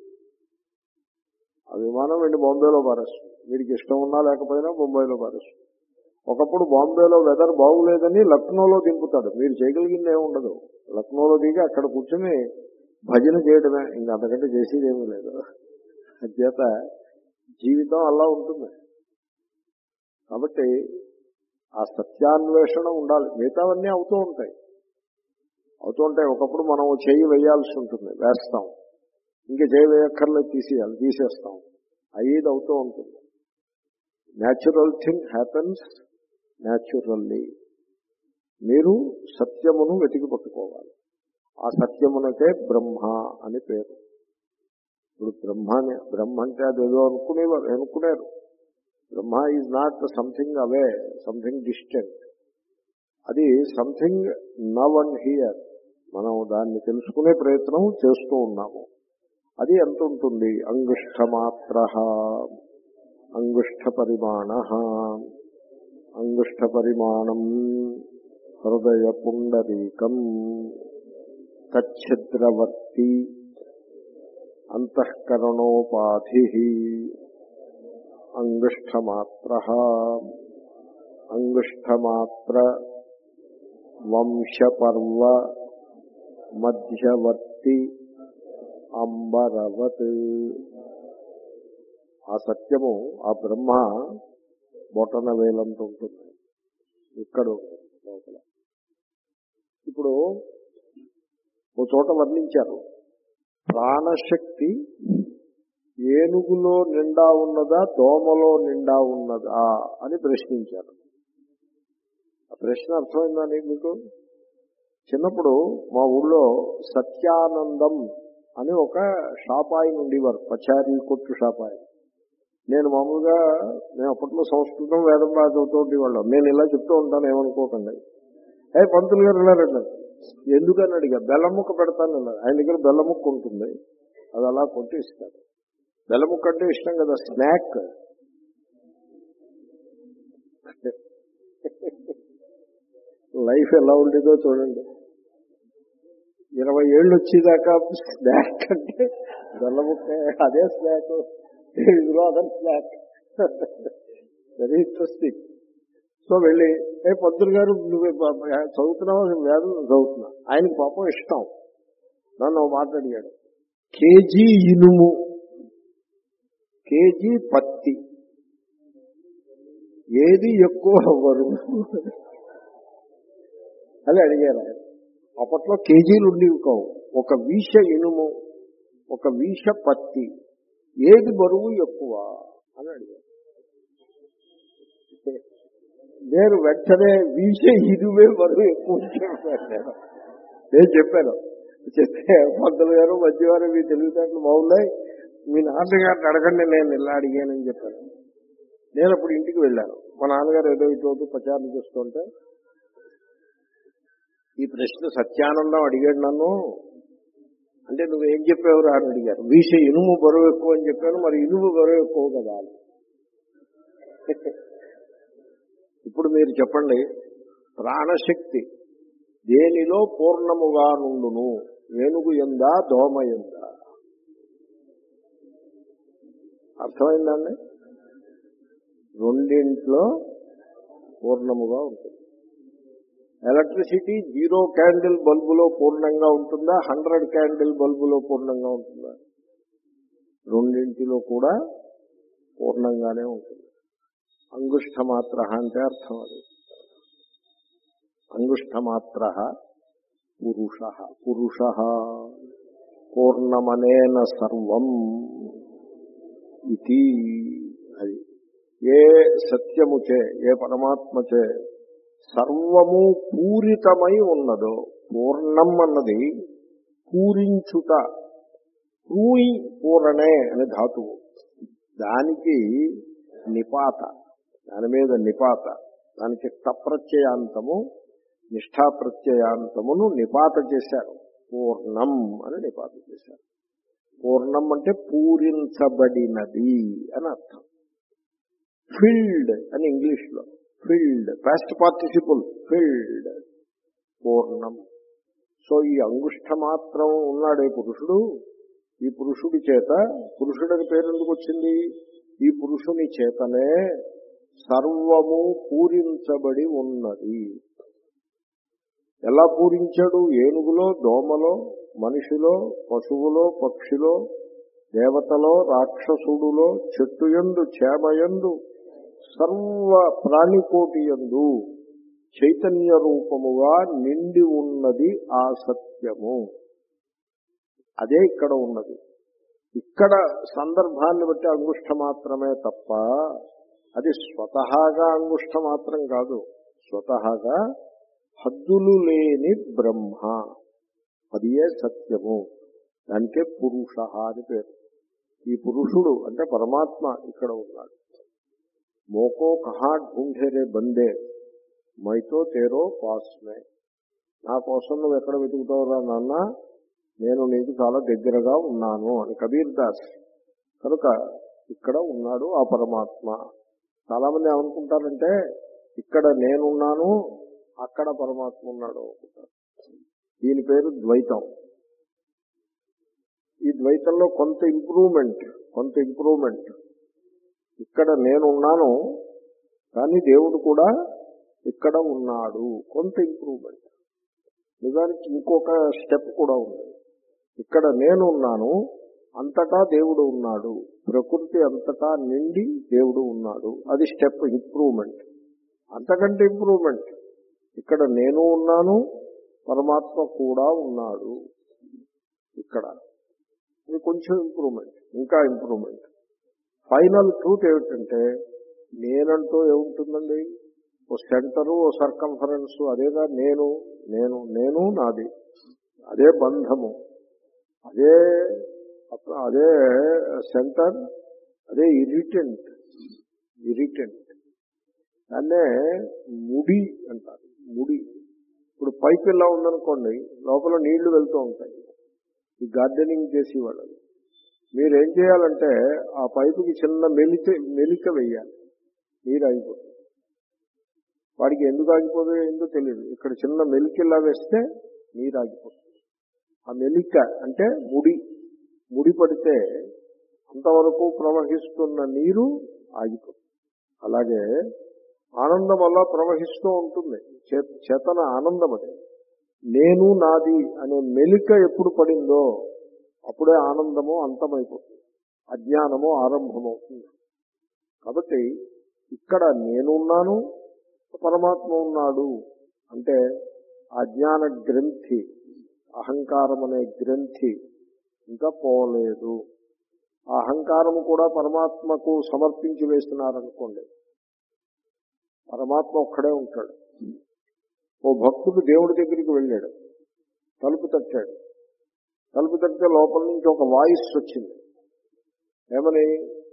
Speaker 1: ఆ విమానం వెళ్ళి బాంబేలో పారేస్తుంది. వీడికి ఇష్టం ఉన్నా లేకపోయినా బొంబాయిలో పారేస్తుంది. ఒకప్పుడు బాంబేలో వెదర్ బాగులేదని లక్నోలో దింపుతాడు. మీరు చేయగలిగింది ఏమి ఉండదు. లక్నోలో దిగి అక్కడ కూర్చొని భజన చేయడమే, ఇంకా అంతకంటే చేసేది ఏమీ లేదు. అంచేత జీవితం అలా ఉంటుంది. కాబట్టి ఆ సత్యాన్వేషణ ఉండాలి. మిగతావన్నీ అవుతూ ఉంటాయి అవుతూ ఉంటాయి ఒకప్పుడు మనం చేయి వేయాల్సి ఉంటుంది, వేస్తాం. ఇంకా చేయి వేయక్కర్లేదు, తీసేయాలి, తీసేస్తాం. అయ్యేది అవుతూ ఉంటుంది. Natural thing happens naturally. మీరు సత్యమును వెతికి పట్టుకోవాలి. ఆ సత్యమునకే బ్రహ్మ అని పేరు. ఇప్పుడు బ్రహ్మని బ్రహ్మ అంటే అదేదో అనుకునేవారు అనుకునేరు. Brahma is not something away, something distant. అది సంథింగ్ నవ్ అండ్ హియర్. మనం దాన్ని తెలుసుకునే ప్రయత్నం చేస్తూ ఉన్నాము. అది ఎంత ఉంటుంది? అంగుష్ఠమాత్ర, అంగుష్ఠ పరిమాణ, అంగుష్ఠ పరిమాణం హృదయ పుండరీకం తచ్ఛిద్రవర్తి అంతఃకరణోపాధి అంగుష్ఠమాత్ర అంగుష్ఠమాత్ర వంశపర్వ మధ్యవర్తి అంబరవత్. ఆ సత్యము, ఆ బ్రహ్మ బొటన వేలంత ఉంటుంది, ఇక్కడ ఉంటుంది లోపల. ఇప్పుడు ఓ చోట వర్ణించారు, ప్రాణశక్తి ఏనుగులో నిండా ఉన్నదా దోమలో నిండా ఉన్నదా అని ప్రశ్నించారు. ఆ ప్రశ్న అర్థమైందని మీకు? చిన్నప్పుడు మా ఊళ్ళో సత్యానందం అని ఒక షాపాయి ఉండేవారు, పచారీ కొట్టు షాపాయి. నేను మామూలుగా నేను అప్పట్లో సంస్కృతం వేదం బాగా చదువుతూ ఉండేవాళ్ళం. నేను ఇలా చెప్తూ ఉంటాను, ఏమనుకోకండి. ఏ పంతులు గారు ఇలా రండి, ఎందుకని అడిగా. బెల్లం ముక్క పెడతాను అన్నారు. ఆయన దగ్గర బెల్లం ముక్క ఉంటుంది, అది అలా కొట్టి ఇస్తారు. బెల్లం ముక్క అంటే ఇష్టం కదా, స్నాక్. లైఫ్ ఎలా ఉండేదో చూడండి. ఇరవై ఏళ్ళు వచ్చేదాకా స్నాక్ అంటే బెల్లం ముక్క, అదే స్నాక్, ఇదిలో other snack. Very interesting. So వెళ్ళి, ఏ పంతులు గారు నువ్వు చదువుతున్నావా? వేదం చదువుతున్నా. ఆయనకి పాపం ఇష్టం. నన్ను మాట్లాడిగాడు, కేజీ ఇనుము, కేజీ పత్తి, ఏది ఎక్కువ అవ్వరు అని అడిగారు ఆయన. అప్పట్లో కేజీలు ఉండేవి కావు. ఒక వీష ఇనుము, ఒక వీష పత్తి, ఏది బరువు ఎక్కువ అని అడిగారు. నేను వెంటనే వీసే ఇరువే బరువు ఎక్కువ చెప్పాను. నేను నేను చెప్పాను చెప్తే పంతులు గారు మధ్యవారు మీ తెలివితేటలు బాగున్నాయి, మీ నాన్నగారిని అడగండి, నేను ఇలా అడిగానని చెప్పాను. నేను అప్పుడు ఇంటికి వెళ్ళాను. మా నాన్నగారు ఏదో ఇటు ప్రచారం చేస్తుంటే ఈ ప్రశ్న సత్యానందం అడిగాడు నన్ను. అంటే నువ్వేం చెప్పావురా అని అడిగారు. వీసే ఇనుము బరువు ఎక్కువ అని చెప్పాను. మరి ఇనుము బరువు ఎక్కువ కదా. ఇప్పుడు మీరు చెప్పండి, ప్రాణశక్తి దేనిలో పూర్ణముగా నుండును, ఏనుగు ఎందా దోమ ఎందా? అర్థమైందండి? రెండింట్లో పూర్ణముగా ఉంటుంది. ఎలక్ట్రిసిటీ జీరో క్యాండిల్ బల్బులో పూర్ణంగా ఉంటుందా, హండ్రెడ్ క్యాండిల్ బల్బులో పూర్ణంగా ఉంటుందా? రెండింటిలో కూడా పూర్ణంగానే ఉంటుంది. అంగుష్ఠమాత్ర అంటే అర్థం అది. అంగుష్ఠమాత్ర పురుష. పురుష పూర్ణమనేన సర్వం ఇది. అది ఏ సత్యముచే, ఏ పరమాత్మచే సర్వము పూరితమై ఉన్నదో. పూర్ణం అన్నది పూరించుట. పూయి పూరణే అనే ధాతువు, దానికి నిపాత, దాని మీద నిపాత, దానికి టప్రత్యయాంతము నిష్ఠాప్రత్యయాంతమును నిపాత చేశారు. పూర్ణం అని నిపాత చేశారు. పూర్ణం అంటే పూరించబడినది అని అర్థం. ఫిల్డ్ అని ఇంగ్లీష్ లో, ఫిల్డ్ పాస్ట్ పార్టిసిపుల్, ఫిల్డ్, పూర్ణం. సో ఈ అంగుష్ట మాత్రం ఉన్నాడే పురుషుడు, ఈ పురుషుడి చేత, పురుషుడని పేరు ఎందుకు వచ్చింది? ఈ పురుషుని చేతనే సర్వము పూరించబడి ఉన్నది. ఎలా పూరించాడు? ఏనుగులో, దోమలో, మనిషిలో, పశువులో, పక్షిలో, దేవతలో, రాక్షసుడులో, చెట్టుయందు, చేమయందు, సర్వ ప్రాణికోటియందు చైతన్య రూపముగా నిండి ఉన్నది ఆ సత్యము. అదే ఇక్కడ ఉన్నది. ఇక్కడ సందర్భాన్ని బట్టి అంగుష్ట మాత్రమే తప్ప అది స్వతహాగా అంగుష్ట మాత్రం కాదు. స్వతహాగా హద్దులు లేని బ్రహ్మ, అదియే సత్యము. దానికే పురుష అని పేరు. ఈ పురుషుడు అంటే పరమాత్మ ఇక్కడ ఉన్నాడు. మోకో కహా ఢూంఢేరే బందే మైతో తేరో పాస్మే. నా కోసం నువ్వు ఎక్కడ వెతుకుతావురా నాన్న, నేను నీకు చాలా దగ్గరగా ఉన్నాను అని కబీర్ దాస్. కనుక ఇక్కడ ఉన్నాడు ఆ పరమాత్మ. చాలా మంది ఏమనుకుంటారంటే ఇక్కడ నేనున్నాను, అక్కడ పరమాత్మ ఉన్నాడు అనుకుంటారు. దీని పేరు ద్వైతం. ఈ ద్వైతంలో కొంత ఇంప్రూవ్మెంట్, కొంత ఇంప్రూవ్మెంట్. ఇక్కడ నేనున్నాను కానీ దేవుడు కూడా ఇక్కడ ఉన్నాడు, కొంత ఇంప్రూవ్మెంట్. నిజానికి ఇంకొక స్టెప్ కూడా ఉంది. ఇక్కడ నేనున్నాను, అంతటా దేవుడు ఉన్నాడు, ప్రకృతి అంతటా నిండి దేవుడు ఉన్నాడు. అది స్టెప్ ఇంప్రూవ్మెంట్. అంతకంటే ఇంప్రూవ్మెంట్, ఇక్కడ నేను ఉన్నాను, పరమాత్మ కూడా ఉన్నాడు. ఇక్కడ ఇది కొంచెం ఇంప్రూవ్మెంట్, ఇంకా ఇంప్రూవ్మెంట్. ఫైనల్ ట్రూత్ ఏమిటంటే నేనంటూ ఏముంటుందండి? ఓ సెంటరు, ఓ సర్కంఫరెన్స్, అదేగా నేను. నేను నేను నాది, అదే బంధము, అదే అదే సెంటర్, అదే ఇరిటెంట్. ఇరిటెంట్ దాన్నే ముడి అంటారు. ముడి. ఇప్పుడు పైప్ ఇలా ఉందనుకోండి, లోపల నీళ్లు వెళ్తూ ఉంటాయి. ఈ గార్డెనింగ్ చేసేవాళ్ళు మీరేం చేయాలంటే ఆ పైపుకి చిన్న మెలిక మెలిక వేయాలి, నీరు ఆగిపోతుంది. వాడికి ఎందుకు ఆగిపోతుందో ఏందో తెలియదు. ఇక్కడ చిన్న మెలికలా వేస్తే నీరు ఆగిపోతుంది. ఆ మెలిక అంటే ముడి. ముడి పడితే అంతవరకు ప్రవహిస్తున్న నీరు ఆగిపోతుంది. అలాగే ఆనందం అలా ప్రవహిస్తూ ఉంటుంది. చేతన ఆనందం అది. నేను నాది అనే మెలిక ఎప్పుడు పడిందో అప్పుడే ఆనందము అంతమైపోతుంది, అజ్ఞానము ఆరంభమవుతుంది. కాబట్టి ఇక్కడ నేనున్నాను, పరమాత్మ ఉన్నాడు అంటే అజ్ఞాన గ్రంథి, అహంకారం అనే గ్రంథి ఇంకా పోలేదు. ఆ అహంకారము కూడా పరమాత్మకు సమర్పించి వేస్తున్నారనుకోండి, పరమాత్మ ఒక్కడే ఉంటాడు. ఓ భక్తుడు దేవుడి దగ్గరికి వెళ్ళాడు, తలుపు తట్టాడు. తలుపు తట్టితే లోపల నుంచి ఒక వాయిస్ వచ్చింది. ఏమని?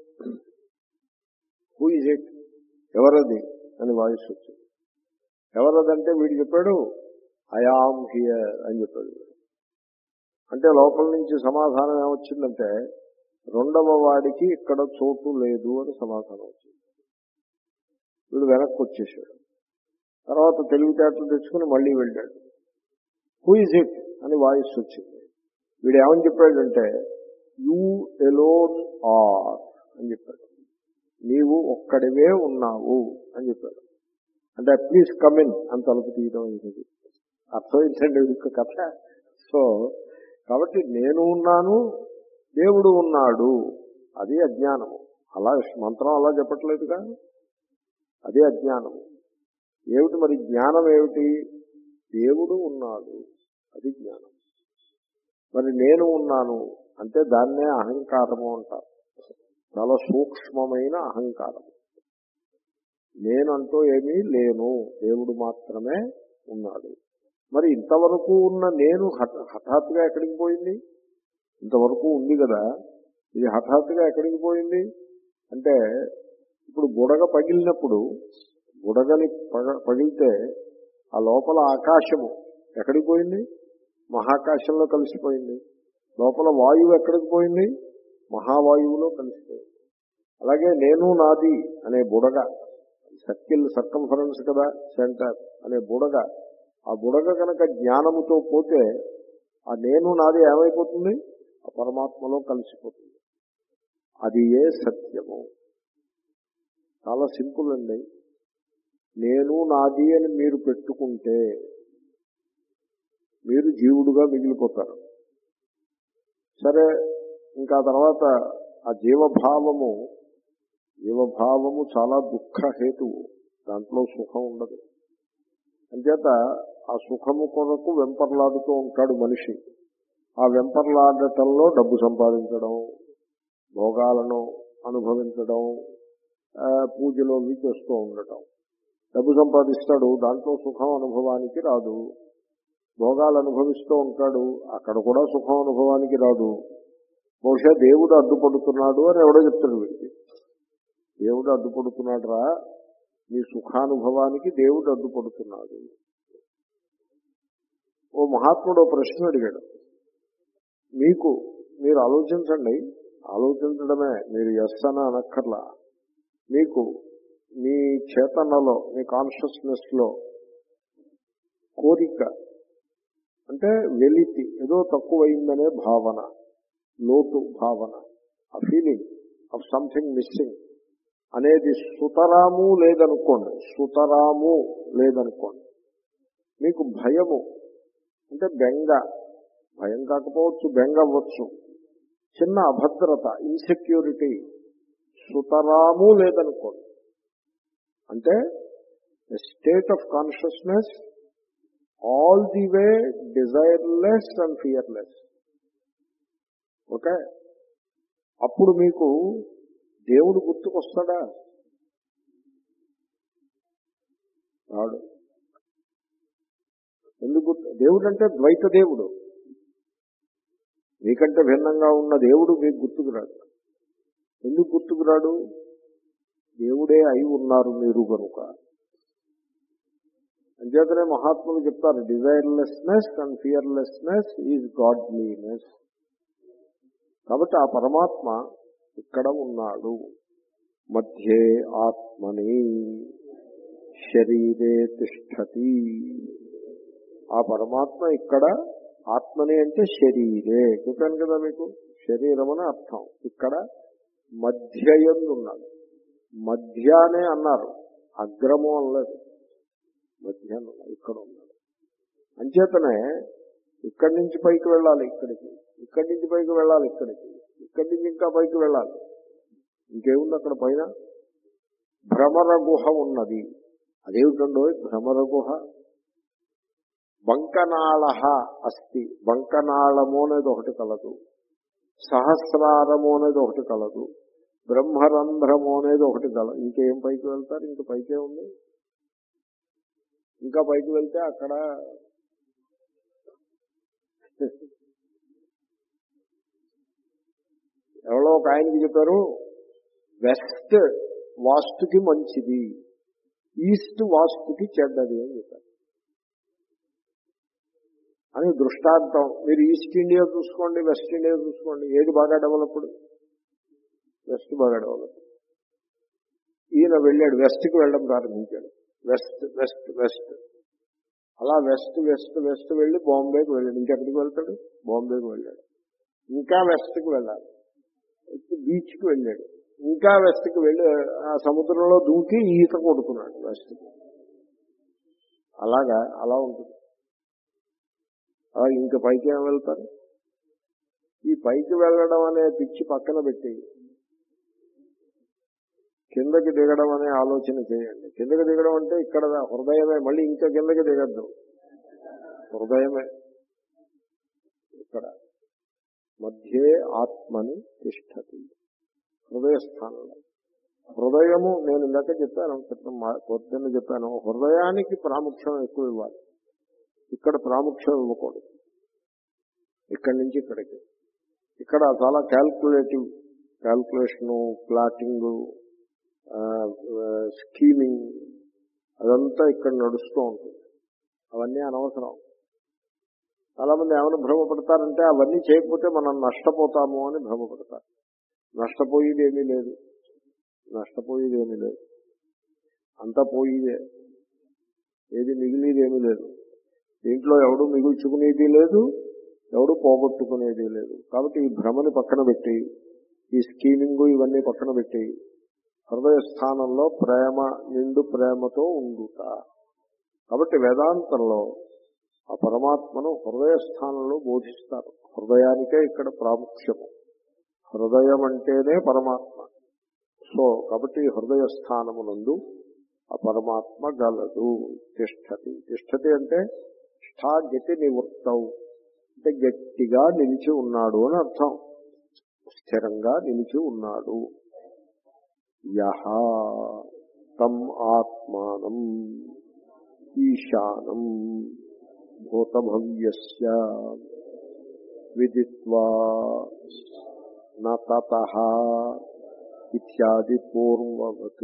Speaker 1: హూ ఇజ్ ఇట్, ఎవరది అని వాయిస్ వచ్చింది. ఎవరదంటే వీడు చెప్పాడు, ఐ ఆమ్ హియర్ అని చెప్పాడు. అంటే లోపల నుంచి సమాధానం ఏమొచ్చిందంటే, రెండవ వాడికి ఇక్కడ చోటు లేదు అని సమాధానం వచ్చింది. వీడు వెనక్కి వచ్చేసాడు. తర్వాత తెలివితేటలు తెచ్చుకుని మళ్ళీ వెళ్ళాడు. హూ ఇజ్ ఇట్ అని వాయిస్ వచ్చింది. వీడు ఏమని చెప్పాడంటే, యూ ఎలోన్ ఆర్ అని చెప్పాడు. నీవు ఒక్కడివే ఉన్నావు అని చెప్పాడు. అంటే ప్లీజ్ కమిన్ అని తలుపు తీయడం ఇది అర్థమైందండి ఇంక కథ. సో కాబట్టి నేను ఉన్నాను, దేవుడు ఉన్నాడు, అది అజ్ఞానము. అలా మంత్రం అలా చెప్పట్లేదుగా, అదే అజ్ఞానము. ఏమిటి మరి జ్ఞానం ఏమిటి? దేవుడు ఉన్నాడు, అది జ్ఞానం. మరి నేను ఉన్నాను అంటే దాన్నే అహంకారము అంటారు. చాలా సూక్ష్మమైన అహంకారం. నేనంటూ ఏమీ లేను, దేవుడు మాత్రమే ఉన్నాడు. మరి ఇంతవరకు ఉన్న నేను హఠాత్తుగా ఎక్కడికి పోయింది? ఇంతవరకు ఉంది కదా, ఇది హఠాత్తుగా ఎక్కడికి పోయింది అంటే, ఇప్పుడు బుడగ పగిలినప్పుడు, బుడగని పగిలితే ఆ లోపల ఆకాశము ఎక్కడికి పోయింది? మహాకాశంలో కలిసిపోయింది. లోపల వాయువు ఎక్కడికి పోయింది? మహావాయువులో కలిసిపోయింది. అలాగే నేను నాది అనే బుడగ, సర్కిల్ సర్కంఫరెన్స్ కదా సెంటర్ అనే బుడగ, ఆ బుడగ కనుక జ్ఞానముతో పోతే ఆ నేను నాది ఏమైపోతుంది? ఆ పరమాత్మలో కలిసిపోతుంది. అది ఏ సత్యము. చాలా సింపుల్ అండి. నేను నాది అని మీరు పెట్టుకుంటే మీరు జీవుడుగా మిగిలిపోతారు. సరే, ఇంకా తర్వాత ఆ జీవభావము జీవభావము చాలా దుఃఖహేతువు, దాంట్లో సుఖం ఉండదు. అంచేత ఆ సుఖము కొరకు వెంపర్లాడుతూ ఉంటాడు మనిషి. ఆ వెంపర్లాడటంలో డబ్బు సంపాదించడం, భోగాలను అనుభవించడం, పూజలో చేస్తూ ఉండటం. డబ్బు సంపాదిస్తాడు, దాంట్లో సుఖం అనుభవానికి రాదు. భోగాలు అనుభవిస్తూ ఉంటాడు, అక్కడ కూడా సుఖం అనుభవానికి రాదు. బహుశా దేవుడు అడ్డుపడుతున్నాడు అని ఎవడో చెప్తాడు వీడికి. దేవుడు అడ్డుపడుతున్నాడు రా, నీ సుఖానుభవానికి దేవుడు అడ్డుపడుతున్నాడు. ఓ మహాత్ముడు ప్రశ్న అడిగాడు. మీకు మీరు ఆలోచించండి, ఆలోచించడమే, మీరు ఎస్ అని అనక్కర్లా. మీకు మీ చేతనలో, మీ కాన్షియస్నెస్ లో కోరిక అంటే వెలితి, ఏదో తక్కువైందనే భావన, లోటు భావన, ఆ ఫీలింగ్ ఆఫ్ సంథింగ్ మిస్సింగ్ అనేది సుతరాము లేదనుకోండి, సుతరాము లేదనుకోండి. మీకు భయము అంటే బెంగ, భయం కాకపోవచ్చు, బెంగ అవ్వచ్చు, చిన్న అభద్రత, ఇన్సెక్యూరిటీ సుతరాము లేదనుకోండి. అంటే state of consciousness all the way desireless and fearless. Okay, అప్పుడు మీకు దేవుడు గుర్తుకొస్తాడా? రాడు. ఎందుకు? దేవుడు అంటే ద్వైత దేవుడు, మీకంటే భిన్నంగా ఉన్న దేవుడు మీకు గుర్తుకురాడు. ఎందుకు గుర్తుకురాడు? దేవుడే అయి ఉన్నారు మీరు కనుక. అంచేతనే మహాత్ములు చెప్తారు, desirelessness and fearlessness is godliness. కాబట్టి ఆ పరమాత్మ ఇక్కడ ఉన్నాడు. మధ్యే ఆత్మని శరీరే తిష్టతి. ఆ పరమాత్మ ఇక్కడ ఆత్మని అంటే శరీరే, చెప్పాను కదా మీకు, శరీరం అని అర్థం. ఇక్కడ మధ్యయందు ఉన్నాడు. మధ్య అనే అన్నారు, అగ్రము అనలేదు, మధ్య ఇక్కడ ఉన్నాడు. అంచేతనే ఇక్కడి నుంచి పైకి వెళ్ళాలి ఇక్కడికి, ఇక్కడి నుంచి పైకి వెళ్ళాలి ఇక్కడికి, ఇక్కడి నుంచి ఇంకా పైకి వెళ్ళాలి. ఇంకేముంది అక్కడ పైన? భ్రమర గుహ ఉన్నది. అదేమిటండో భ్రమర గుహ? బంకనాళ అస్తి, బంకనాళము అనేది ఒకటి కలదు. సహస్రారము అనేది ఒకటి కలదు, బ్రహ్మరంధ్రము అనేది ఒకటి కలదు. ఇంకేం పైకి వెళ్తారు? ఇంక పైకే ఉంది. ఇంకా పైకి వెళ్తే అక్కడ ఎవరో ఒక ఆయనకి చెప్పారు, వెస్ట్ వాస్తుకి మంచిది, ఈస్ట్ వాస్తుకి చెడ్డది అని చెప్పారు. అని దృష్టాంతం. మీరు ఈస్ట్ ఇండియా చూసుకోండి, వెస్ట్ ఇండియా చూసుకోండి, ఏది బాగా డెవలప్డ్? వెస్ట్ బాగా డెవలప్డ్. ఈయన వెళ్ళాడు, వెస్ట్కి వెళ్ళడం ప్రారంభించాడు. వెస్ట్ వెస్ట్ వెస్ట్ అలా వెస్ట్ వెస్ట్ వెస్ట్ వెళ్ళి బాంబేకి వెళ్ళాడు. ఇంకెక్కడికి వెళ్తాడు? బాంబేకి వెళ్ళాడు. ఇంకా వెస్ట్కి వెళ్ళాలి, బీచ్కి వెళ్ళాడు. ఇంకా వెస్ట్కి వెళ్ళి ఆ సముద్రంలో దూకి ఈత కొడుతున్నాడు వెస్ట్కి. అలాగా అలా ఉంటుంది. అలా ఇంక పైకి ఏం వెళ్తారు? ఈ పైకి వెళ్ళడం అనే పిచ్చి పక్కన పెట్టి కిందకి దిగడం అనే ఆలోచన చేయండి. కిందకి దిగడం అంటే ఇక్కడ హృదయమే, మళ్ళీ ఇంకా కిందకి దిగద్దు, హృదయమే. ఇక్కడ మధ్యే ఆత్మని తిష్టతి, హృదయస్థానంలో. హృదయము నేను ఇందాక చెప్పాను, క్రితం పొద్దున్న చెప్పాను, హృదయానికి ప్రాముఖ్యం ఎక్కువ ఇవ్వాలి. ఇక్కడ ప్రాముఖ్యం ఇవ్వకూడదు. ఇక్కడి నుంచి ఇక్కడికి. ఇక్కడ చాలా క్యాల్కులేటివ్, క్యాల్కులేషను, ప్లాటింగు, స్కీమింగ్ అదంతా ఇక్కడ నడుస్తూ ఉంటుంది. అవన్నీ అనవసరం. చాలా మంది ఏమైనా భ్రమపడతారంటే అవన్నీ చేయకపోతే మనం నష్టపోతాము అని భ్రమపడతారు. నష్టపోయేది ఏమీ లేదు, నష్టపోయేది ఏమీ లేదు, అంతా పోయేదే, ఏది మిగిలిది ఏమీ లేదు. దీంట్లో ఎవడు మిగుల్చుకునేది లేదు, ఎవడు పోగొట్టుకునేది లేదు. కాబట్టి ఈ భ్రమని పక్కన పెట్టి, ఈ స్కీమింగ్ ఇవన్నీ పక్కన పెట్టి హృదయ స్థానంలో ప్రేమ, నిండు ప్రేమతో ఉండుట. కాబట్టి వేదాంతంలో ఆ పరమాత్మను హృదయ స్థానంలో బోధిస్తారు. హృదయానికే ఇక్కడ ప్రాముఖ్యము. హృదయం అంటేనే పరమాత్మ. సో కాబట్టి హృదయ స్థానమునందు ఆ పరమాత్మ గలదు. తిష్టతి. తిష్టతి అంటే స్థా గతి నివృత్తవు, అంటే గట్టిగా నిలిచి ఉన్నాడు అని అర్థం. స్థిరంగా నిలిచి ఉన్నాడు. యహ తం ఆత్మానం ఈశానం భూతభవ్యస్య విదిత్వా న తతః ఇత్యాది పూర్వవత్.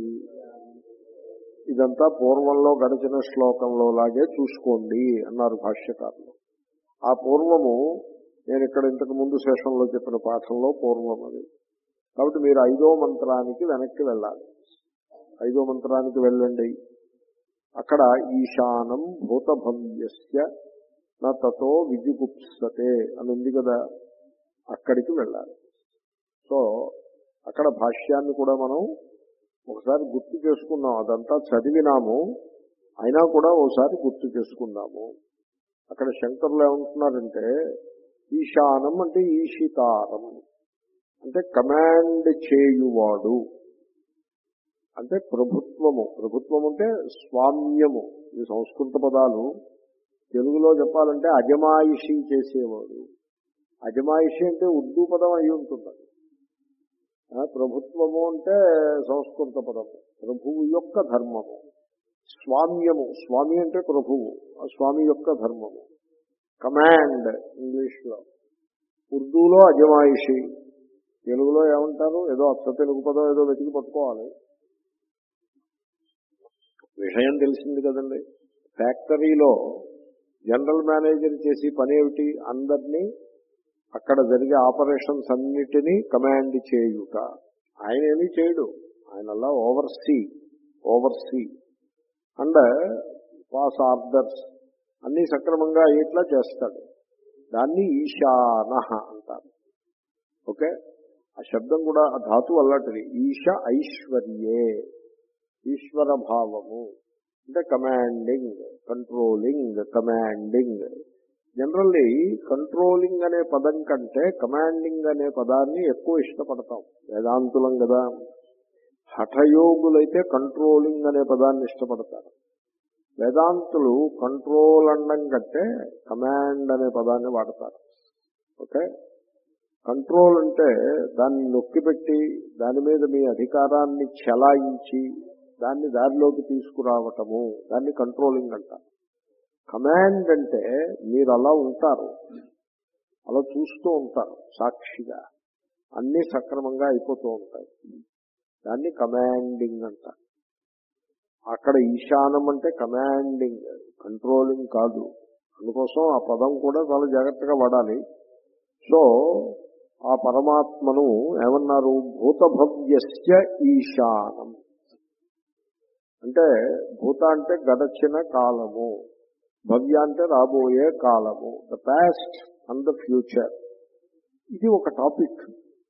Speaker 1: ఇదంతా పూర్వంలో గడిచిన శ్లోకంలో లాగే చూసుకోండి అన్నారు భాష్యకారులు. ఆ పూర్వము నేను ఇక్కడ ఇంతకు ముందు సెషన్లో చెప్పిన పాఠంలో పూర్వం అది. కాబట్టి మీరు ఐదో మంత్రానికి వెనక్కి వెళ్ళాలి. ఐదో మంత్రానికి వెళ్ళండి. అక్కడ ఈశానం భూతభవ్యస్య న తతో విజుగుప్సతే అని ఉంది కదా, అక్కడికి వెళ్ళాలి. సో అక్కడ భాష్యాన్ని కూడా మనం ఒకసారి గుర్తు చేసుకున్నాం. అదంతా చదివినాము, అయినా కూడా ఒకసారి గుర్తు చేసుకున్నాము. అక్కడ శంకరులు ఏమంటున్నారంటే, ఈశానం అంటే ఈశితారం, అంటే కమాండ్ చేయువాడు, అంటే ప్రభుత్వము. ప్రభుత్వం అంటే స్వామ్యము. ఈ సంస్కృత పదాలు తెలుగులో చెప్పాలంటే అజమాయిషీ చేసేవాడు. అజమాయిషీ అంటే ఉర్దూ పదం అయి ఉంటుంది. ప్రభుత్వము అంటే సంస్కృత పదము, ప్రభువు యొక్క ధర్మము. స్వామ్యము, స్వామి అంటే ప్రభువు, ఆ స్వామి యొక్క ధర్మము. కమాండ్ ఇంగ్లీష్లో, ఉర్దూలో అజమాయిషీ, తెలుగులో ఏమంటారు? ఏదో అచ్చ తెలుగు పదం ఏదో వెతికి పట్టుకోవాలి. విషయం తెలిసింది కదండి. ఫ్యాక్టరీలో జనరల్ మేనేజర్ చేసి పని ఏమిటి? అందరినీ అక్కడ జరిగే ఆపరేషన్స్ అన్నిటినీ కమాండ్ చేయుట. ఆయన ఏమీ చేయడు, ఆయన అలా oversee oversee and pass orders అన్నీ సక్రమంగా అయ్యేట్లా చేస్తాడు. దాన్ని ఈశాన అంటారు. ఓకే, ఆ శబ్దం కూడా ఆ ధాతువు అలాంటిది. ఈశ ఐశ్వర్యే, ఈశ్వర భావము అంటే commanding, controlling, commanding. Generally controlling అనే పదం కంటే కమాండింగ్ అనే పదాన్ని ఎక్కువ ఇష్టపడతాం, వేదాంతులం కదా. హఠయోగులైతే కంట్రోలింగ్ అనే పదాన్ని ఇష్టపడతారు. వేదాంతులు కంట్రోల్ అనడం కంటే కమాండ్ అనే పదాన్ని వాడతారు. ఓకే, కంట్రోల్ అంటే దాన్ని నొక్కిపెట్టి దాని మీద మీ అధికారాన్ని చెలాయించి దాన్ని దారిలోకి తీసుకురావటము, దాన్ని కంట్రోలింగ్ అంటారు. కమాండ్ అంటే మీరు అలా ఉంటారు, అలా చూస్తూ ఉంటారు సాక్షిగా, అన్నీ సక్రమంగా అయిపోతూ ఉంటాయి. దాన్ని కమాండింగ్ అంటారు. అక్కడ ఈశానం అంటే కమాండింగ్, కంట్రోలింగ్ కాదు. అందుకోసం ఆ పదం కూడా చాలా జాగ్రత్తగా వాడాలి. సో ఆ పరమాత్మను ఏమన్నారు? భూతభవ్యస్య ఈశానం. అంటే భూత అంటే గడచిన కాలము, భవ్య అంటే రాబోయే కాలము, the past and the future. ఇది ఒక టాపిక్,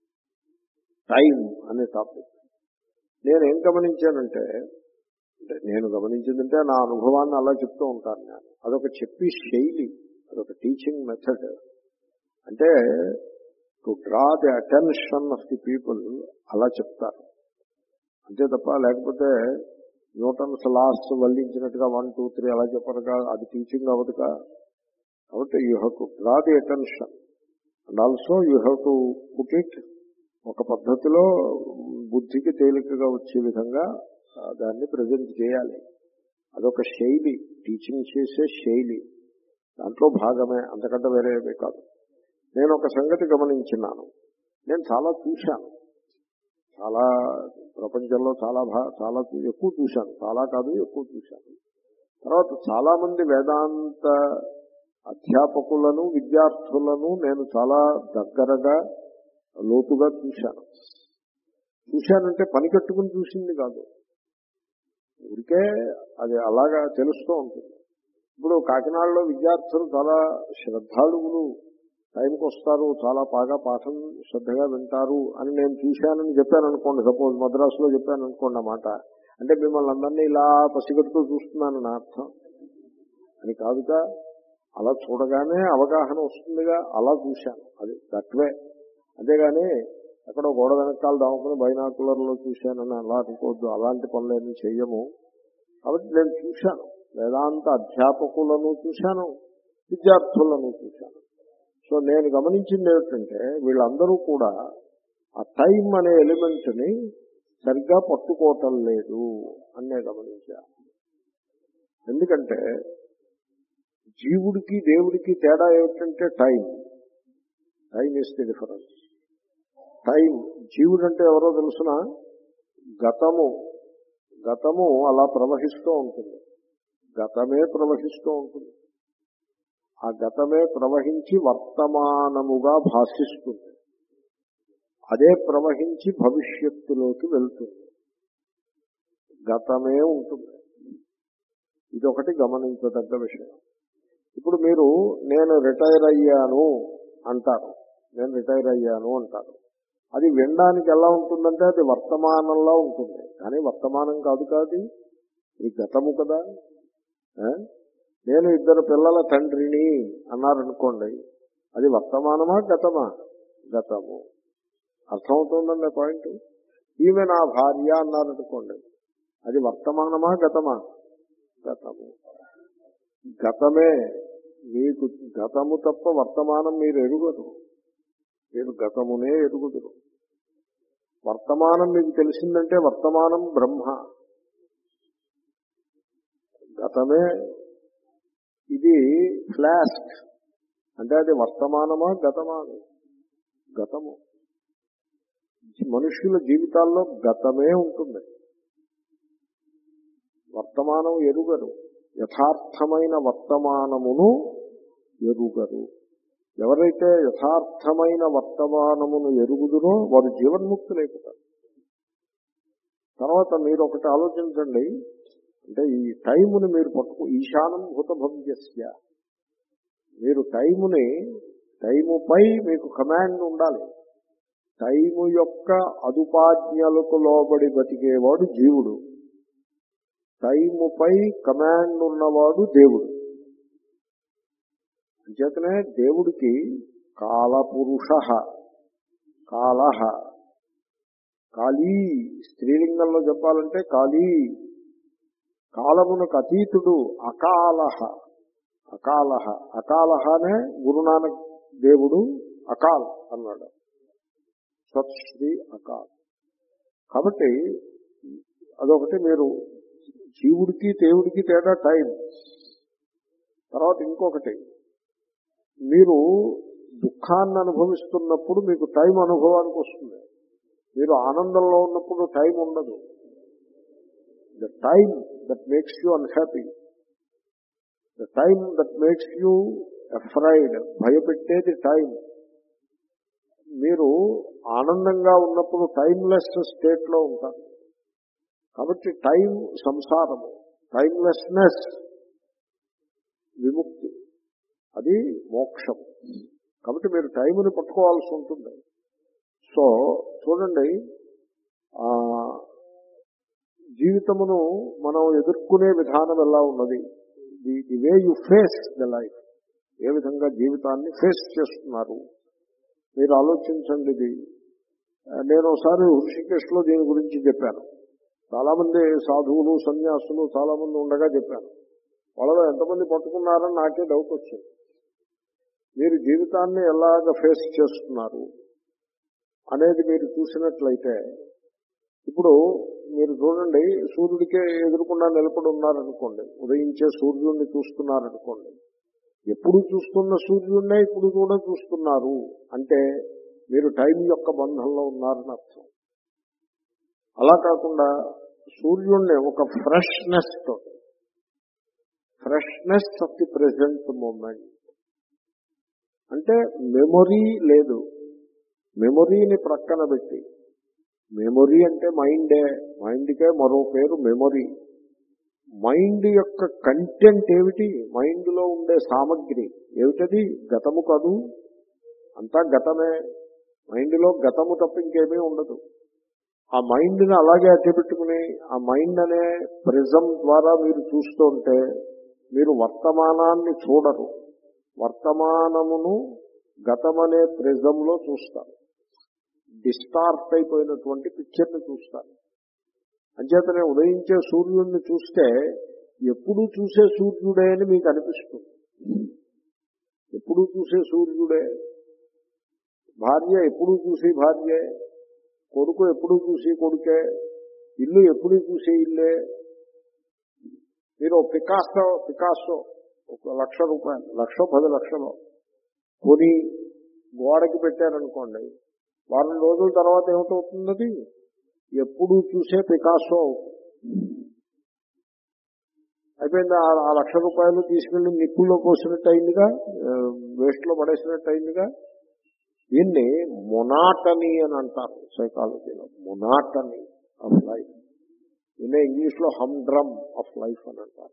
Speaker 1: టైం అనే టాపిక్. నేనేం గమనించానంటే, అంటే నేను గమనించిందంటే నా అనుభవాన్ని అలా చెప్తూ ఉంటాను నేను. అదొక చెప్పి శైలి, అదొక టీచింగ్ మెథడ్. అంటే to draw the attention of the people అలా చెప్తారు అంతే తప్ప, లేకపోతే న్యూటన్స్ లాస్ వల్లించినట్టుగా వన్ టూ త్రీ అలా చెప్పరుగా, అది టీచింగ్ అవ్వదుగా. కాబట్టి you have to draw the attention and also you have to put it ఒక పద్ధతిలో బుద్ధికి తేలికగా వచ్చే విధంగా దాన్ని ప్రజెంట్ చేయాలి. అదొక శైలి, టీచింగ్ చేసే శైలి, దాంట్లో భాగమే, అంతకంటే వేరేవే కాదు. నేను ఒక సంగతి గమనించినాను, నేను చాలా చూశాను, చాలా ప్రపంచంలో చాలా భా చాలా ఎక్కువ చూశాను, చాలా కాదు ఎక్కువ చూశాను. తర్వాత చాలా మంది వేదాంత అధ్యాపకులను విద్యార్థులను నేను చాలా దగ్గరగా లోతుగా చూశాను. చూశానంటే పని కట్టుకుని చూసింది కాదు, ఊరికే అది అలాగా తెలుస్తూ ఉంటుంది. ఇప్పుడు కాకినాడలో విద్యార్థులు చాలా శ్రద్ధాళువులు, టైంకి వస్తారు, చాలా బాగా పాఠం శ్రద్ధగా వింటారు అని నేను చూశానని చెప్పాను అనుకోండి. సపోజ్ మద్రాసులో చెప్పాను అనుకోండి అన్నమాట. అంటే మిమ్మల్ని అందరినీ ఇలా పసిగట్టుతూ చూస్తున్నాను నా అర్థం అని కాదుగా. అలా చూడగానే అవగాహన వస్తుందిగా, అలా చూశాను, అది తక్కువే. అంతేగాని ఎక్కడో గోడ వెనకాల దాముకుని బైనాకులర్లో చూశానని అలా అనుకోవద్దు, అలాంటి పనులేమీ చెయ్యము. కాబట్టి నేను చూశాను, వేదాంత అధ్యాపకులను చూశాను, విద్యార్థులను చూశాను. సో నేను గమనించింది ఏమిటంటే, వీళ్ళందరూ కూడా ఆ టైం అనే ఎలిమెంట్ని సరిగ్గా పట్టుకోవటం లేదు అని నేను గమనించాను. ఎందుకంటే జీవుడికి దేవుడికి తేడా ఏమిటంటే time. Time is the difference. Time, జీవుడు అంటే ఎవరో తెలుసునా, గతము గతము అలా ప్రవహిస్తూ ఉంటుంది, గతమే ప్రవహిస్తూ ఉంటుంది. ఆ గతమే ప్రవహించి వర్తమానముగా భాషిస్తుంది, అదే ప్రవహించి భవిష్యత్తులోకి వెళ్తుంది, గతమే ఉంటుంది. ఇదొకటి గమనించదగ్గ విషయం. ఇప్పుడు మీరు నేను రిటైర్ అయ్యాను అంటారు, నేను రిటైర్ అయ్యాను అంటారు. అది వినడానికి ఎలా ఉంటుందంటే అది వర్తమానంలో ఉంటుంది, కానీ వర్తమానం కాదు కాదు, ఇది గతము కదా. నేను ఇద్దరు పిల్లల తండ్రిని అన్నారనుకోండి, అది వర్తమానమా గతమా? గతము. అర్థమవుతుందండి పాయింట్. ఈమె నా భార్య అన్నారనుకోండి, అది వర్తమానమా గతమా? గతము. గతమే మీకు, గతము తప్ప వర్తమానం మీరు ఎరుగరు, మీరు గతమునే ఎరుగుదురు. వర్తమానం మీకు తెలిసిందంటే వర్తమానం బ్రహ్మ, గతమే. ఇది ఫ్లాస్క్ అంటే అది వర్తమానమా గతమా? గతము. మనుష్యుల జీవితాల్లో గతమే ఉంటుంది, వర్తమానం ఎరుగరు. యథార్థమైన వర్తమానమును ఎరుగరు. ఎవరైతే యథార్థమైన వర్తమానమును ఎరుగుదురో వారు జీవన్ముక్తులైపోతారు. తర్వాత మీరు ఒకటి ఆలోచించండి, అంటే ఈ టైముని మీరు పట్టుకు, ఈశానం భూతభవ్యస్య, మీరు టైముని, టైముపై మీకు కమాండ్ ఉండాలి. టైము యొక్క అదుపాజ్ఞలకు లోబడి బతికేవాడు జీవుడు, టైముపై కమాండ్ ఉన్నవాడు దేవుడు. అంచేతనే దేవుడికి కాలపురుష, కాల, కాళీ, స్త్రీలింగంలో చెప్పాలంటే కాళీ, కాలమునకు అతీతుడు, అకాల, అకాల, అకాలనే గురునానక్ దేవుడు అకాల్ అన్నాడు. సత్ శ్రీ అకాల్. కాబట్టి అదొకటి. మీరు జీవుడికి దేవుడికి తేడా టైం. తర్వాత ఇంకొకటి, మీరు దుఃఖాన్ని అనుభవిస్తున్నప్పుడు మీకు టైం అనుభవానికి వస్తుంది. మీరు ఆనందంలో ఉన్నప్పుడు టైం ఉండదు. The time that makes you unhappy, the time that makes you afraid, భయపెట్టేది టైం. మీరు ఆనందంగా ఉన్నప్పుడు టైమ్లెస్ స్టేట్ లో ఉంటారు. కాబట్టి టైం సంసారము, టైమ్లెస్నెస్ విముక్తి, అది మోక్షం. కాబట్టి మీరు టైంని పట్టుకోవాల్సి ఉంటుంది. సో చూడండి, ఆ జీవితమును మనం ఎదుర్కొనే విధానం ఎలా ఉన్నది, the the way you face the life, ఏ విధంగా జీవితాన్ని ఫేస్ చేస్తున్నారు మీరు ఆలోచించండి. ఇది నేను ఒకసారి హృషికేశ్లో దీని గురించి చెప్పాను. చాలా మంది సాధువులు సన్యాసులు చాలా మంది ఉండగా చెప్పాను. వాళ్ళలో ఎంతమంది పట్టుకున్నారని నాకే డౌట్ వచ్చింది. మీరు జీవితాన్ని ఎలాగ ఫేస్ చేస్తున్నారు అనేది మీరు చూసినట్లయితే, ఇప్పుడు మీరు చూడండి, సూర్యుడికే ఎదురుకుండా నిలబడి ఉన్నారనుకోండి, ఉదయించే సూర్యుడిని చూస్తున్నారనుకోండి, ఎప్పుడు చూస్తున్న సూర్యుడినే ఇప్పుడు కూడా చూస్తున్నారు అంటే మీరు టైం యొక్క బంధంలో ఉన్నారని అర్థం. అలా కాకుండా సూర్యుడిని ఒక ఫ్రెష్నెస్ తో, freshness of the present moment, అంటే మెమొరీ లేదు, మెమొరీని ప్రక్కన పెట్టి, మెమొరీ అంటే మైండే, మైండ్కే మరో పేరు మెమొరీ. మైండ్ యొక్క కంటెంట్ ఏమిటి, మైండ్లో ఉండే సామగ్రి ఏమిటది, గతము కాదు, అంతా గతమే. మైండ్లో గతము తప్ప ఇంకేమీ ఉండదు. ఆ మైండ్ని అలాగే అట్టపెట్టుకుని ఆ మైండ్ అనే ప్రిజం ద్వారా మీరు చూస్తుంటే మీరు వర్తమానాన్ని చూడరు, వర్తమానమును గతమనే ప్రిజంలో చూస్తారు, డిస్టార్ట్ అయిపోయినటువంటి పిక్చర్ని చూస్తారు. అంచేతనే ఉదయించే సూర్యుడిని చూస్తే ఎప్పుడు చూసే సూర్యుడే అని మీకు అనిపిస్తుంది. ఎప్పుడు చూసే సూర్యుడే. భార్య ఎప్పుడు చూసి భార్యే, కొడుకు ఎప్పుడు చూసి కొడుకే, ఇల్లు ఎప్పుడు చూసే ఇల్లే. మీరు పికాసో పికాసో ఒక లక్ష రూపాయలు, లక్ష పది లక్షలు కొని గోడకి పెట్టారనుకోండి, వారం రోజుల తర్వాత ఏమిటవుతున్నది, ఎప్పుడు చూసే పికాసో అవుతుంది. అయిపోయింది. ఆ లక్ష రూపాయలు తీసుకెళ్లి నిప్పుల్లో పోసినట్టు అయిందిగా, వేస్ట్ లో పడేసినట్టు అయిందిగా. దీన్ని మొనాటనీ అని అంటారు సైకాలజీలో, మొనాటనీ ఆఫ్ లైఫ్. దీన్నే ఇంగ్లీష్ లో హమ్డ్రమ్ ఆఫ్ లైఫ్ అని అంటారు.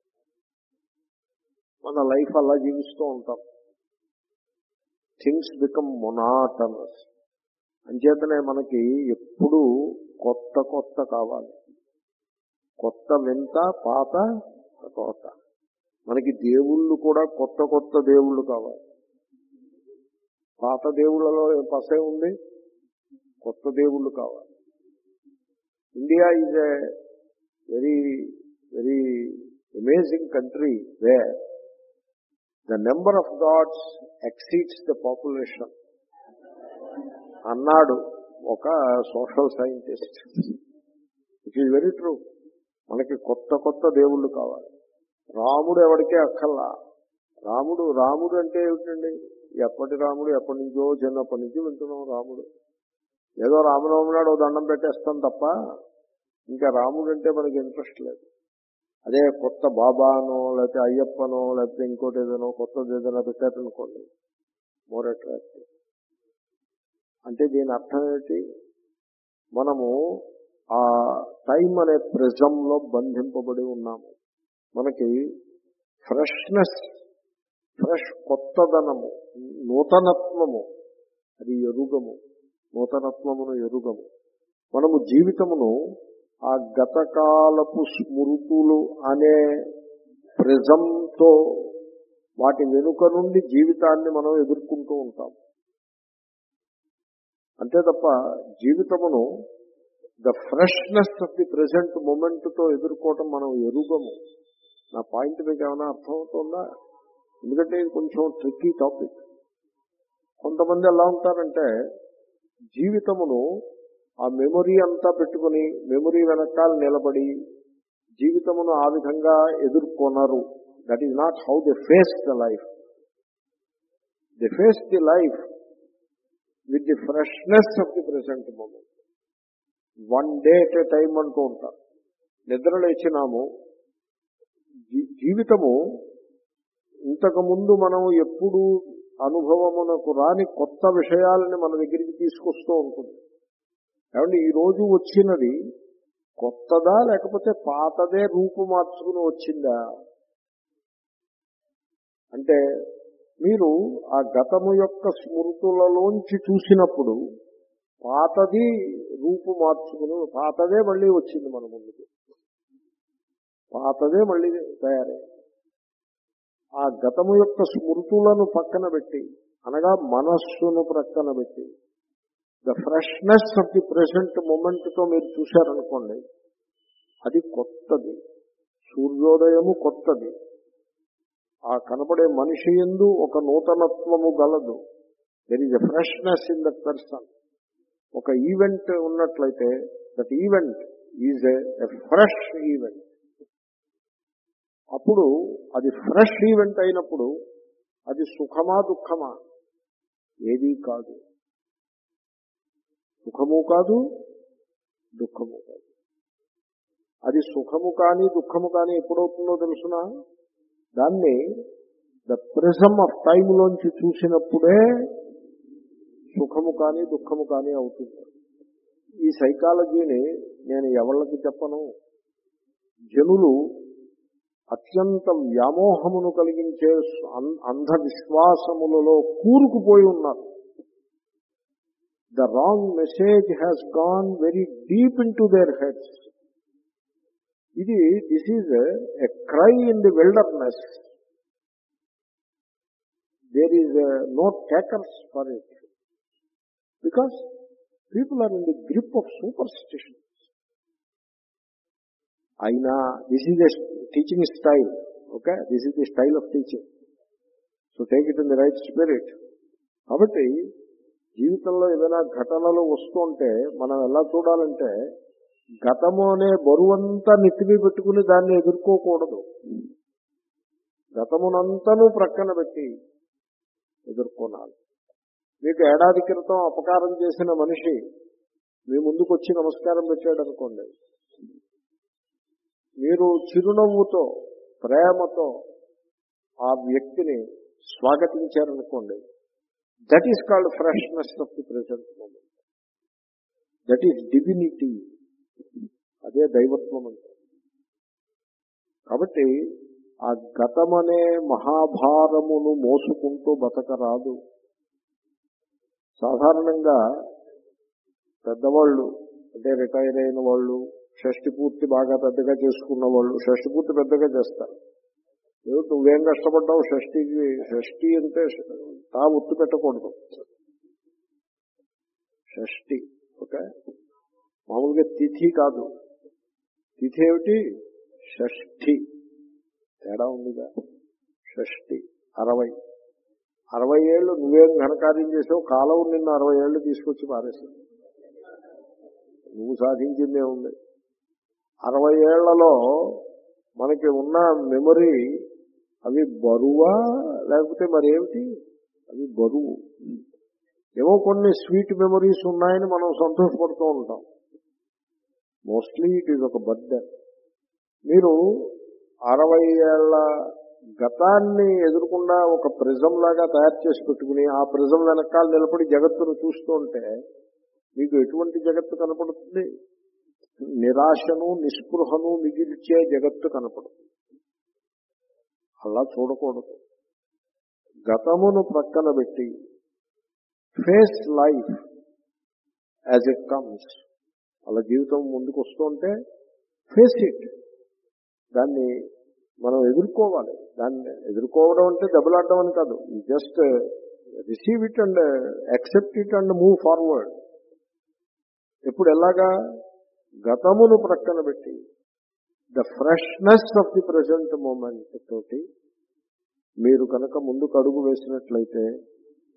Speaker 1: మన లైఫ్ అలా జీవిస్తూ ఉంటాం. Things become monotonous. అంచేతనే మనకి ఎప్పుడు కొత్త కొత్త కావాలి, కొత్త వింత పాత కొత్త. మనకి దేవుళ్ళు కూడా కొత్త కొత్త దేవుళ్ళు కావాలి. పాత దేవుళ్ళలో పసే ఉంది, కొత్త దేవుళ్ళు కావాలి. India is a very very amazing country where the number of gods exceeds the population అన్నాడు ఒక social scientist. It is very true. మనకి కొత్త కొత్త దేవుళ్ళు కావాలి. రాముడు ఎవరికే అక్కల్లా. రాముడు రాముడు అంటే ఏమిటండి, ఎప్పటి రాముడు, ఎప్పటి నుంచో చిన్నప్పటి నుంచి వింటున్నాం రాముడు. ఏదో రామనవమి నాడు దండం పెట్టేస్తాం తప్ప ఇంకా రాముడు అంటే మనకి ఇంట్రెస్ట్ లేదు. అదే కొత్త బాబానో లేకపోతే అయ్యప్పనో లేకపోతే ఇంకోటి ఏదైనా కొత్తది ఏదైనా పెట్టారనుకోండి, మోర్ అట్రాక్టివ్. అంటే దీని అర్థం ఏంటి, మనము ఆ టైం అనే ప్రిజంలో బంధింపబడి ఉన్నాము. మనకి ఫ్రెష్నెస్, ఫ్రెష్ కొత్తదనము, నూతనత్వము, అది ఎరుగము, నూతనత్వమును ఎరుగము. మనము జీవితమును ఆ గతకాలపు స్మృతులు అనే ప్రిజంతో, వాటి వెనుక నుండి జీవితాన్ని మనం ఎదుర్కొంటూ ఉంటాం. అంతే తప్ప జీవితమును the freshness of the present moment తో ఎదుర్కోవటం మనం ఎరుగము. నా పాయింట్ మీకు ఏమైనా అర్థమవుతుందా? ఎందుకంటే ఇది కొంచెం ట్రిక్కీ టాపిక్. కొంతమంది ఎలా ఉంటారంటే జీవితమును ఆ మెమొరీ అంతా పెట్టుకుని మెమొరీ వెనకాల నిలబడి జీవితమును ఆ విధంగా ఎదుర్కొనరు. That is not how they face the life. They face the life with the freshness of the present moment. One day at a time అంటూ ఉంటారు. నిద్ర లేచినాము, జీవితము ఇంతకు ముందు మనం ఎప్పుడు అనుభవమునకు రాని కొత్త విషయాలని మన దగ్గరికి తీసుకొస్తూ ఉంటుంది. కాబట్టి ఈ రోజు వచ్చినది కొత్తదా లేకపోతే పాతదే రూపు మార్చుకుని వచ్చిందా అంటే, మీరు ఆ గతము యొక్క స్మృతులలోంచి చూసినప్పుడు పాతది రూపు మార్చుకుని పాతదే మళ్ళీ వచ్చింది మన ముందుకు, పాతదే మళ్ళీ తయారై. ఆ గతము యొక్క స్మృతులను పక్కన పెట్టి, అనగా మనస్సును ప్రక్కన పెట్టి, the freshness of the present మూమెంట్తో మీరు చూశారనుకోండి, అది కొత్తది. సూర్యోదయము కొత్తది. ఆ కనపడే మనిషి యందు ఒక నూతనత్వము గలదు. There is a freshness in that person. ఒక ఈవెంట్ ఉన్నట్లయితే that event is a fresh event. అప్పుడు అది ఫ్రెష్ ఈవెంట్ అయినప్పుడు అది సుఖమా దుఃఖమా? ఏదీ కాదు. సుఖము కాదు, దుఃఖము కాదు. అది సుఖము కానీ దుఃఖము కానీ ఎప్పుడవుతుందో తెలుసునా? దాన్ని ద ప్రిజమ్ ఆఫ్ టైంలోంచి చూసినప్పుడే సుఖము కానీ దుఃఖము కానీ అవుతుంది. ఈ సైకాలజీని నేను ఎవళ్ళకి చెప్పను. జనులు అత్యంత వ్యామోహమును కలిగించే అంధవిశ్వాసములలో కూరుకుపోయి ఉన్నారు. The wrong message has gone very deep into their heads. ఇది this is a cry in the wilderness. There is no takers for it because people are in the grip of superstition. అయినా this is a teaching style. Okay, this is the style of teaching. So take it in the right spirit. కాబట్టి జీవితంలో ఏదైనా ఘటనలు వస్తుంటే మనం ఎలా చూడాలంటే, గతము అనే బరువంతా నెత్తిమీ పెట్టుకుని దాన్ని ఎదుర్కోకూడదు. గతమునంతను ప్రక్కన పెట్టి ఎదుర్కొనాలి. మీకు ఏడాది క్రితం అపకారం చేసిన మనిషి మీ ముందుకు వచ్చి నమస్కారం పెట్టాడు అనుకోండి, మీరు చిరునవ్వుతో ప్రేమతో ఆ వ్యక్తిని స్వాగతించారనుకోండి, that is called freshness of the present moment. That is divinity. అదే దైవత్వం అంటే. కాబట్టి ఆ గతమనే మహాభారమును మోసుకుంటూ బతకరాదు. సాధారణంగా పెద్దవాళ్ళు అంటే రిటైర్ అయిన వాళ్ళు, షష్టి పూర్తి బాగా పెద్దగా చేసుకున్న వాళ్ళు, షష్టి పూర్తి పెద్దగా చేస్తారు. ఏమిటి నువ్వేం కష్టపడ్డావు షష్టికి? షష్టి అంటే తా ఉత్తు పెట్టకూడదు. షష్టి ఓకే, మామూలుగా తిథి కాదు. తిథి ఏమిటి? షష్ఠి. తేడా ఉందిగా. షష్ఠి అరవై అరవై ఏళ్ళు నువ్వేం ఘనకార్యం చేసావు? కాలం నిన్న అరవై ఏళ్ళు తీసుకొచ్చి పారేసావు. నువ్వు సాధించిందే ఉంది. అరవై ఏళ్లలో మనకి ఉన్న మెమరీ అవి బరువా లేకపోతే మరేమిటి? అవి బరువు. ఏమో కొన్ని స్వీట్ మెమరీస్ ఉన్నాయని మనం సంతోషపడుతూ ఉంటాం. మోస్ట్లీ ఇట్ ఈజ్ ఒక బర్డెన్. మీరు అరవై ఏళ్ల గతాన్ని ఎదురుకుండా ఒక ప్రిజం లాగా తయారు చేసి పెట్టుకుని ఆ ప్రిజం వెనకాల నిలబడి జగత్తును చూస్తూ ఉంటే మీకు ఎటువంటి జగత్తు కనపడుతుంది? నిరాశను నిస్పృహను మిగిల్చే జగత్తు కనపడుతుంది. అలా చూడకూడదు. గతమును ప్రక్కన పెట్టి face life as it comes. అలా జీవితం ముందుకు వస్తుంటే ఫేస్ ఇట్. దాన్ని మనం ఎదుర్కోవాలి. దాన్ని ఎదుర్కోవడం అంటే దెబ్బలాడడం అని కాదు. Just receive it and accept it and move forward. ఎప్పుడు ఎలాగా? గతమును ప్రక్కన పెట్టి the freshness of the present moment తోటి మీరు కనుక ముందుకు అడుగు వేసినట్లయితే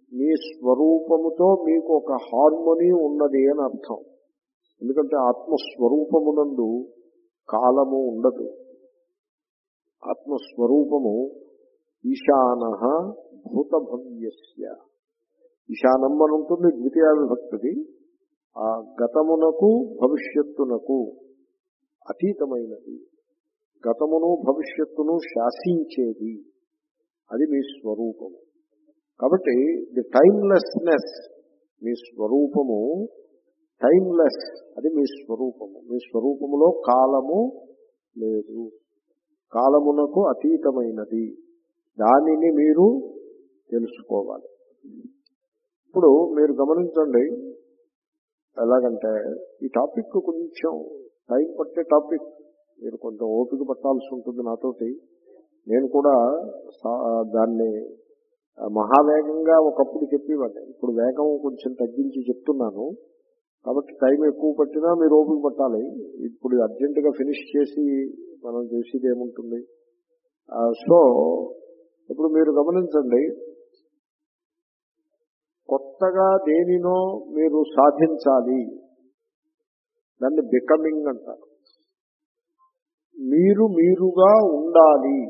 Speaker 1: మీ స్వరూపముతో మీకు ఒక హార్మోనీ ఉన్నది అని అర్థం. ఎందుకంటే ఆత్మస్వరూపమునందు కాలము ఉండదు. ఆత్మస్వరూపము ఈశానః భూతభవ్యస్య. ఈశానం అని ఉంటుంది ద్వితీయ విభక్తిది. ఆ గతమునకు భవిష్యత్తునకు అతీతమైనది, గతమును భవిష్యత్తును శాసించేది, అది మీ స్వరూపము. కాబట్టి ది టైమ్లెస్నెస్, మీ స్వరూపము టైమ్లెస్, అది మీ స్వరూపము. మీ స్వరూపములో కాలము లేదు, కాలమునకు అతీతమైనది. దానిని మీరు తెలుసుకోవాలి. ఇప్పుడు మీరు గమనించండి, ఎలాగంటే ఈ టాపిక్ కొంచెం టైం పట్టే టాపిక్, మీరు కొంచెం ఓపిక పట్టాల్సి ఉంటుంది నాతోటి. నేను కూడా దాన్ని మహావేగంగా ఒకప్పుడు చెప్పేవాడిని, ఇప్పుడు వేగం కొంచెం తగ్గించి చెప్తున్నాను. కాబట్టి టైం ఎక్కువ పట్టినా మీరు ఓపిక పట్టాలి. ఇప్పుడు అర్జెంటుగా ఫినిష్ చేసి మనం చేసేది ఏముంటుంది. సో ఇప్పుడు మీరు గమనించండి, కొత్తగా దేనినో మీరు సాధించాలి, దాన్ని బికమింగ్ అంటారు. మీరు మీరుగా ఉండాలి,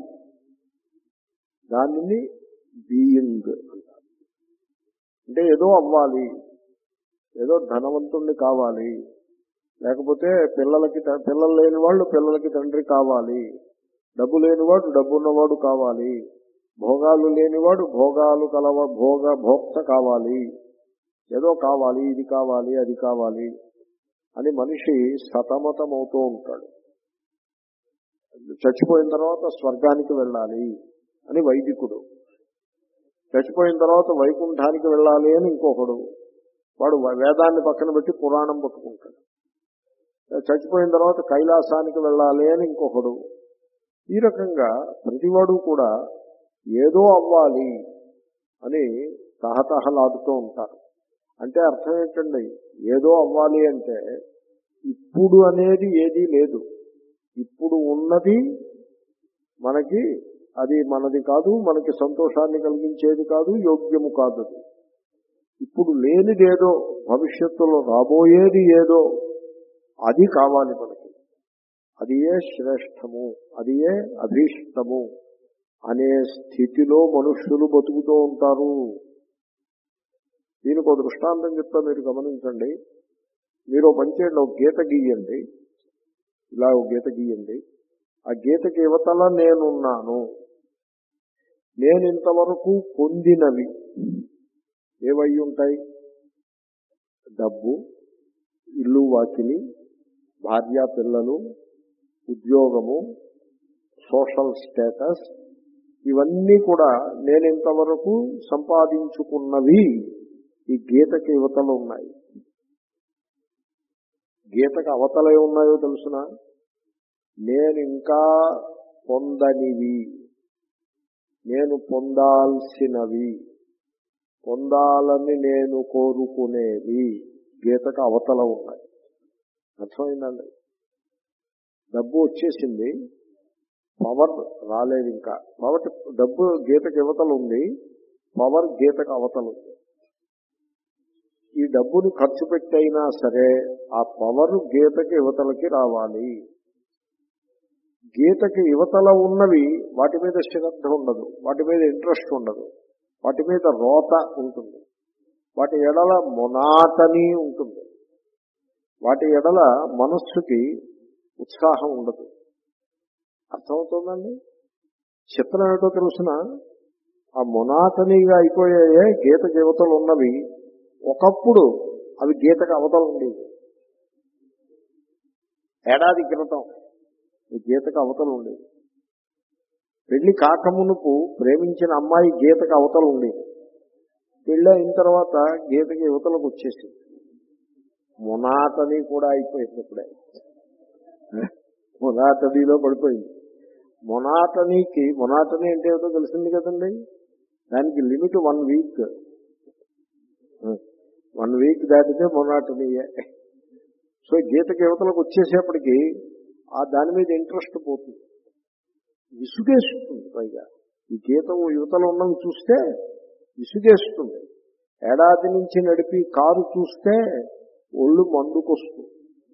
Speaker 1: దానిని బీయింగ్ అంటారు. అంటే ఏదో అవ్వాలి, ఏదో ధనవంతుణ్ణి కావాలి, లేకపోతే పిల్లలకి పిల్లలు లేని వాళ్ళు పిల్లలకి తండ్రి కావాలి, డబ్బు లేనివాడు డబ్బు ఉన్నవాడు కావాలి, భోగాలు లేనివాడు భోగాలు కలవ భోగ భోక్త కావాలి, ఏదో కావాలి, ఇది కావాలి, అది కావాలి అని మనిషి సతమతమవుతూ ఉంటాడు. చచ్చిపోయిన తర్వాత స్వర్గానికి వెళ్ళాలి అని వైదికుడు, చచ్చిపోయిన తర్వాత వైకుంఠానికి వెళ్ళాలి అని ఇంకొకడు, వాడు వేదాన్ని పక్కన పెట్టి పురాణం పట్టుకుంటాడు. చచ్చిపోయిన తర్వాత కైలాసానికి వెళ్ళాలి అని ఇంకొకడు. ఈ రకంగా ప్రతివాడు కూడా ఏదో అవ్వాలి అని తహతహలాడుతూ ఉంటారు. అంటే అర్థం ఏంటండి, ఏదో అవ్వాలి అంటే ఇప్పుడు అనేది ఏదీ లేదు. ఇప్పుడు ఉన్నది మనకి అది మనది కాదు, మనకి సంతోషాన్ని కలిగించేది కాదు, యోగ్యము కాదు. ఇప్పుడు లేనిదేదో, భవిష్యత్తులో రాబోయేది ఏదో, అది కావాలి మనకి. అది ఏ శ్రేష్టము, అది ఏ అభీష్టము అనే స్థితిలో మనుష్యులు బతుకుతూ ఉంటారు. దీనికి ఒక దృష్టాంతం చెప్తా, మీరు గమనించండి. మీరు పంచేయండి, ఒక గీత గీయండి, ఇలా ఒక గీత గీయండి. ఆ గీతకి యువతల నేనున్నాను. నేను ఇంతవరకు పొందినవి ఏవై ఉంటాయి? డబ్బు, ఇల్లు వాకిలి, భార్య పిల్లలు, ఉద్యోగము, సోషల్ స్టేటస్, ఇవన్నీ కూడా నేను ఇంతవరకు సంపాదించుకున్నవి ఈ గీతకి యువతల ఉన్నాయి. గీతకు అవతల ఏమున్నాయో తెలుసిన? నేను ఇంకా పొందనివి, నేను పొందాల్సినవి, పొందాలని నేను కోరుకునేవి గీతకు అవతల ఉన్నాయి. అర్థమైందండి? డబ్బు వచ్చేసింది, పవర్ రాలేదు ఇంకా. కాబట్టి డబ్బు గీతకు యువతలు ఉంది, పవర్ గీతకు అవతలు ఉంది. ఈ డబ్బుని ఖర్చు పెట్టైనా సరే ఆ పవర్ గీతకి యువతలకి రావాలి. గీతకి యువతల ఉన్నవి వాటి మీద శ్రద్ధ ఉండదు, వాటి మీద ఇంట్రెస్ట్ ఉండదు, వాటి మీద రోత ఉంటుంది, వాటి ఎడల మొనాటని ఉంటుంది, వాటి ఎడల మనస్సుకి ఉత్సాహం ఉండదు. అర్థమవుతుందండి? చిత్రం ఏమిటో తెలుసిన? ఆ మొనాటనీగా అయిపోయాయే గీతకి యువతలు ఉన్నవి, ఒకప్పుడు అవి గీతకు అవతలు ఉండేవి. ఏడాది క్రితం ఈ గీతకు అవతలు ఉండేది. పెళ్లి కాకమునుపు ప్రేమించిన అమ్మాయి గీతకు అవతలు ఉండేది. పెళ్లి అయిన తర్వాత గీతకి యువతలకు వచ్చేసింది. మొనాటని కూడా అయిపోయింది. ఇప్పుడే మొనాటనీలో పడిపోయింది. మొనాటనీకి, మొనాటనీ అంటే ఏమిటో తెలిసింది కదండి, దానికి limit one week one week దాటితే మొనాటనీయే. సో గీతకి యువతలకు వచ్చేసేపటికి ఆ దాని మీద ఇంట్రెస్ట్ పోతుంది, విసుగేస్తుంది. పైగా ఈ గీత యువతలు ఉన్నవి చూస్తే విసుగేస్తుంది. ఏడాది నుంచి నడిపి కారు చూస్తే ఒళ్ళు మండుకొస్తుంది.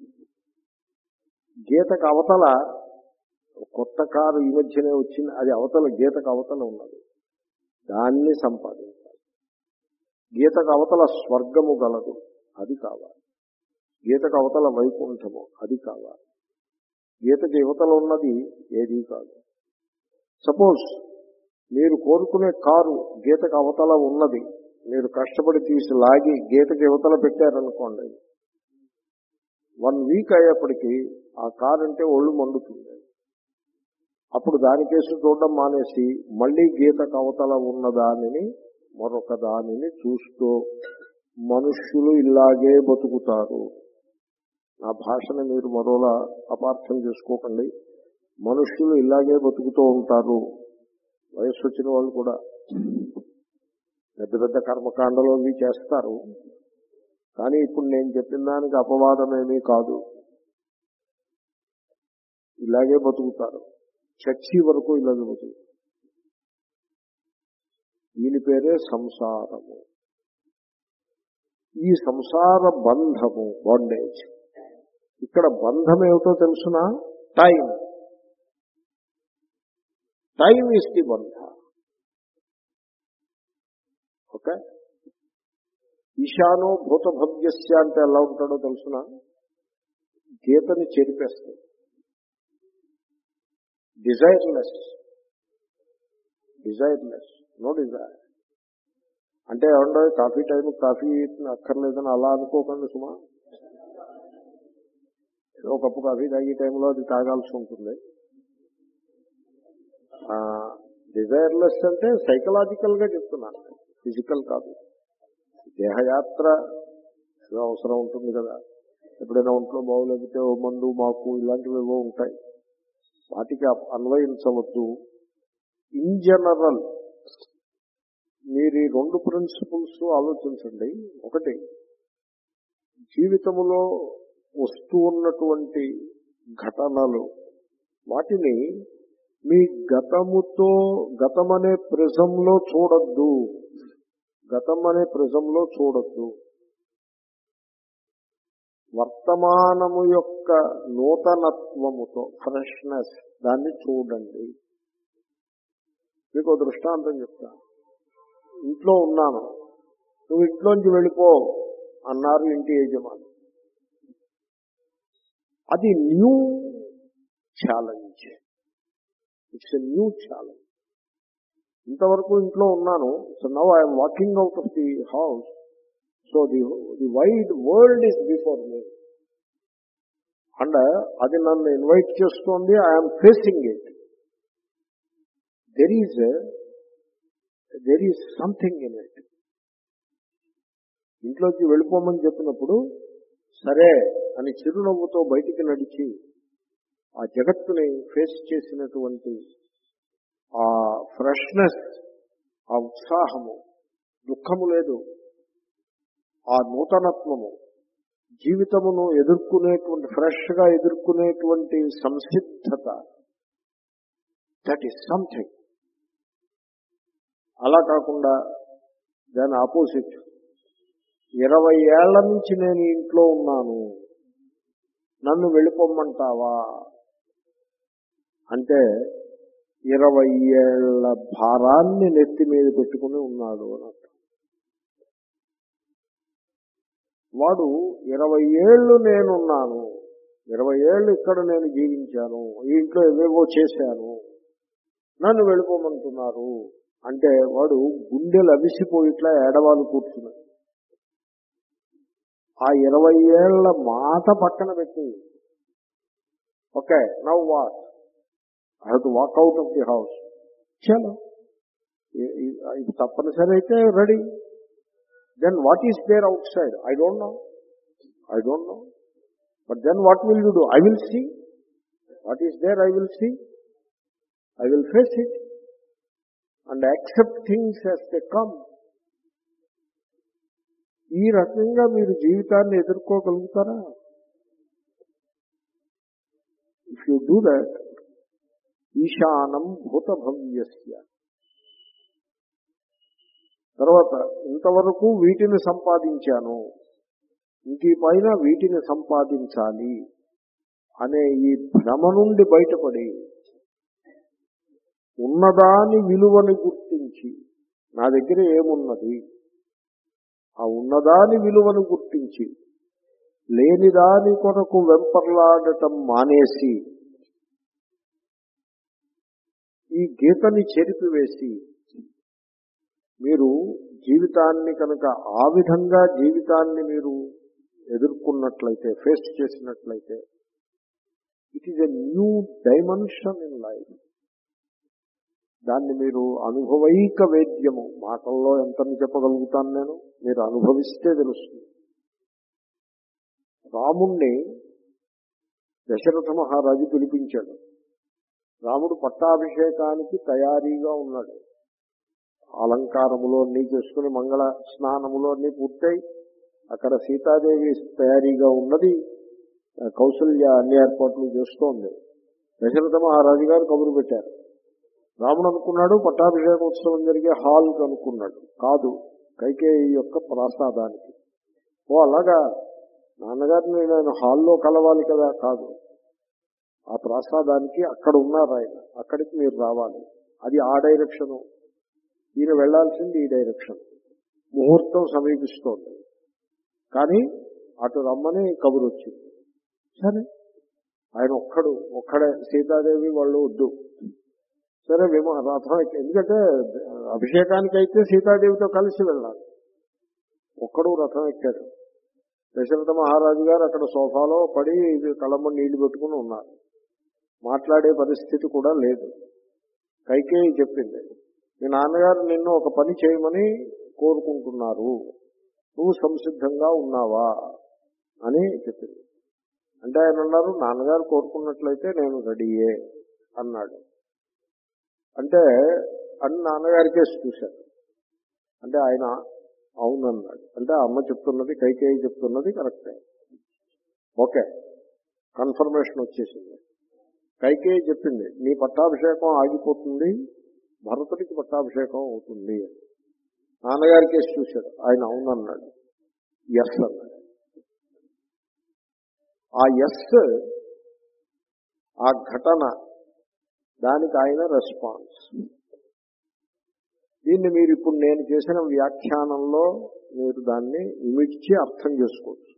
Speaker 1: గీతకు అవతల కొత్త కారు ఈ మధ్యనే వచ్చింది, అది అవతల గీతకు అవతల ఉన్నది, దాన్ని సంపాదించాలి. గీతకు అవతల స్వర్గము గలదు, అది కావాలి. గీతకు అవతల వైకుంఠము, అది కావాలి. గీతకి యువతల ఉన్నది ఏదీ కాదు. సపోజ్ మీరు కోరుకునే కారు గీతకు అవతల ఉన్నది, మీరు కష్టపడి తీసి లాగి గీతకి యువతల పెట్టారనుకోండి, వన్ వీక్ అయ్యేప్పటికీ ఆ కారు అంటే ఒళ్ళు మండుతుంది. అప్పుడు దానికేసి చూడడం మానేసి మళ్ళీ గీతకు అవతల ఉన్నదానిని మరొక దానిని చూస్తూ మనుష్యులు ఇలాగే బతుకుతారు. నా భాషను మీరు మరోలా అపార్థం చేసుకోకండి. మనుష్యులు ఇలాగే బతుకుతూ ఉంటారు. వయస్సు వచ్చిన వాళ్ళు కూడా పెద్ద పెద్ద కర్మకాండలు అవి చేస్తారు. కానీ ఇప్పుడు నేను చెప్పిన దానికి అపవాదమేమీ కాదు. ఇలాగే బతుకుతారు, చచ్చి వరకు ఇలాగే బతుకుతారు. దీని పేరే సంసారము. ఈ సంసార బంధము, బాండేజ్. ఇక్కడ బంధం ఏమిటో తెలుసునా? టైం. టైం ఈస్ ది బంధ. ఓకే. ఈశానో భూతభవ్యస్య అంటే ఎలా ఉంటాడో తెలుసునా? గీతని చెరిపేస్తుంది. Desireless, desireless, no desire. అంటే ఏమంటే కాఫీ టైం కాఫీ అక్కర్లేదని అలా అనుకోకండి సుమా. ఏదో కప్పు కాఫీ తాగే టైంలో అది తాగాల్సి ఉంటుంది. డిజైర్లెస్ అంటే సైకలాజికల్ గా చెప్తున్నాను, ఫిజికల్ కాదు. దేహయాత్ర ఏదో అవసరం ఉంటుంది కదా, ఎప్పుడైనా ఒంట్లో బాగోలేకపోతే ఓ మందు మాకు ఇలాంటివి ఏవో ఉంటాయి, వాటికి అన్వయించవద్దు. ఇన్ జనరల్ మీరు ఈ రెండు ప్రిన్సిపుల్స్ ఆలోచించండి. ఒకటి, జీవితములో వస్తూ ఉన్నటువంటి ఘటనలు, వాటిని మీ గతముతో గతం అనే ప్రిజంలో చూడొద్దు. గతం అనే ప్రిజంలో చూడొద్దు. వర్తమానము యొక్క నూతనత్వముతో, ఫ్రెష్నెస్, దాన్ని చూడండి. మీకు దృష్టాంతం చెప్తా. ఇంట్లో ఉన్నాను, నువ్వు ఇంట్లోంచి వెళ్ళిపో అన్నారు ఇంటి యజమాని. అది new challenge. It's a new challenge. ఇంతవరకు ఇంట్లో ఉన్నాను, so now I'm walking out of the house, so the the wide world is before me. And అది నన్ను ఇన్వైట్ చేస్తోంది, I'm facing it. There is there is something in it. ఇంట్లోకి వెళ్ళిపోమని చెప్పినప్పుడు సరే అని చిరునవ్వుతో బయటికి నడిచి ఆ జగత్తుని ఫేస్ చేసినటువంటి ఆ ఫ్రెష్నెస్, ఆ ఉత్సాహము, దుఃఖము లేదు, ఆ నూతనత్వము, జీవితమును ఎదుర్కొనేటువంటి, ఫ్రెష్ గా ఎదుర్కొనేటువంటి సంసిద్ధత, దట్ ఈస్ సంథింగ్. అలా కాకుండా దాని ఆపోజిట్, ఇరవై ఏళ్ల నుంచి నేను ఇంట్లో ఉన్నాను, నన్ను వెళ్ళిపోమ్మంటావా అంటే ఇరవై ఏళ్ల భారాన్ని నెత్తి మీద పెట్టుకుని ఉన్నాడు అని అర్థం. వాడు ఇరవై ఏళ్ళు నేనున్నాను, ఇరవై ఏళ్ళు ఇక్కడ నేను జీవించాను, ఈ ఇంట్లో ఏవేవో చేశాను, నన్ను వెళ్ళిపోమంటున్నారు అంటే వాడు గుండెలు అవిసిపోయిట్లా ఏడవాలు కూర్చున్నాడు. ఆ ఇరవై ఏళ్ల మాట పక్కన పెట్టి, okay now what, I have to walk out of the house. చలో, ఇది తప్పనిసరి అయితే ready. Then what is there outside? I don't know, I don't know. But then what will you do? I will see. What is there I will see. I will face it and accept things as they come. ఈ రకంగా మీరు జీవితాన్ని ఎదుర్కోగలుగుతారా? If you do that, ఈశానం భూతభవ్యస్య, తర్వాత ఇంతవరకు వీటిని సంపాదించాను, ఇంక ఈ పైన వీటిని సంపాదించాలి అనే ఈ భ్రమ నుండి బయటపడి ఉన్నదాని విలువని గుర్తించి, నా దగ్గర ఏమున్నది, ఆ ఉన్నదాని విలువను గుర్తించి లేనిదాని కొరకు వెంపర్లాడటం మానేసి ఈ గీతని చెరిపివేసి మీరు జీవితాన్ని కనుక ఆ విధంగా జీవితాన్ని మీరు ఎదుర్కొన్నట్లయితే, ఫేస్ చేసినట్లయితే, it is a new dimension in life. దాన్ని మీరు అనుభవైక వేద్యము, మాటల్లో ఎంతని చెప్పగలుగుతాను నేను, మీరు అనుభవిస్తే తెలుస్తుంది. రాముణ్ణి దశరథ మహారాజు పిలిపించాడు. రాముడు పట్టాభిషేకానికి తయారీగా ఉన్నాడు. అలంకారములో అన్నీ చేసుకుని మంగళ స్నానములో అన్నీ పూర్తయి అక్కడ సీతాదేవి తయారీగా ఉన్నది. కౌసల్య అన్ని ఏర్పాట్లు చేస్తోంది. దశరథ మహారాజు గారు కబురు పెట్టారు. రాముడు అనుకున్నాడు పట్టాభిషేకోత్సవం జరిగే హాల్కి అనుకున్నాడు. కాదు, కైకేయి యొక్క ప్రాసాదానికి. ఓ అలాగా, నాన్నగారిని నేను హాల్లో కలవాలి కదా. కాదు, ఆ ప్రాసాదానికి అక్కడ ఉన్నారు ఆయన, అక్కడికి మీరు రావాలి. అది ఆ డైరెక్షను, ఈయన వెళ్లాల్సింది ఈ డైరెక్షన్. ముహూర్తం సమీపిస్తోంది కానీ అటు రమ్మని కబురు వచ్చింది. సరే, ఆయన ఒక్కడు ఒక్కడే, సీతాదేవి వాళ్ళు వద్దు. సరే మేము రథం ఎక్కి, ఎందుకంటే అభిషేకానికి అయితే సీతాదేవితో కలిసి వెళ్ళాలి. ఒక్కడు రథం ఎక్కాడు. దశరథ మహారాజు గారు అక్కడ సోఫాలో పడి కళ్ళమ్మ నీళ్లు పెట్టుకుని ఉన్నారు. మాట్లాడే పరిస్థితి కూడా లేదు. కైకేయి చెప్పింది, మీ నాన్నగారు నిన్ను ఒక పని చేయమని కోరుకుంటున్నారు, నువ్వు సంసిద్ధంగా ఉన్నావా అని చెప్పింది. అంటే ఆయన అన్నారు, నాన్నగారు కోరుకున్నట్లయితే నేను రెడీయే అన్నాడు. అంటే అని నాన్నగారికే చూశారు. అంటే ఆయన అవునన్నాడు. అంటే అమ్మ చెప్తున్నది, కైకేయి చెప్తున్నది కరెక్టే. ఓకే, కన్ఫర్మేషన్ వచ్చేసింది. కైకేయి చెప్పింది, నీ పట్టాభిషేకం ఆగిపోతుంది, భరతుడికి పట్టాభిషేకం అవుతుంది. నాన్నగారి కేసు చూశాడు. ఆయన అవునన్నాడు. ఎస్ అన్నాడు. ఆ ఎస్, ఆ ఘటన, దానికి ఆయన రెస్పాన్స్. దీన్ని మీరు ఇప్పుడు నేను చేసిన వ్యాఖ్యానంలో మీరు దాన్ని ఇమిడ్చి అర్థం చేసుకోవచ్చు.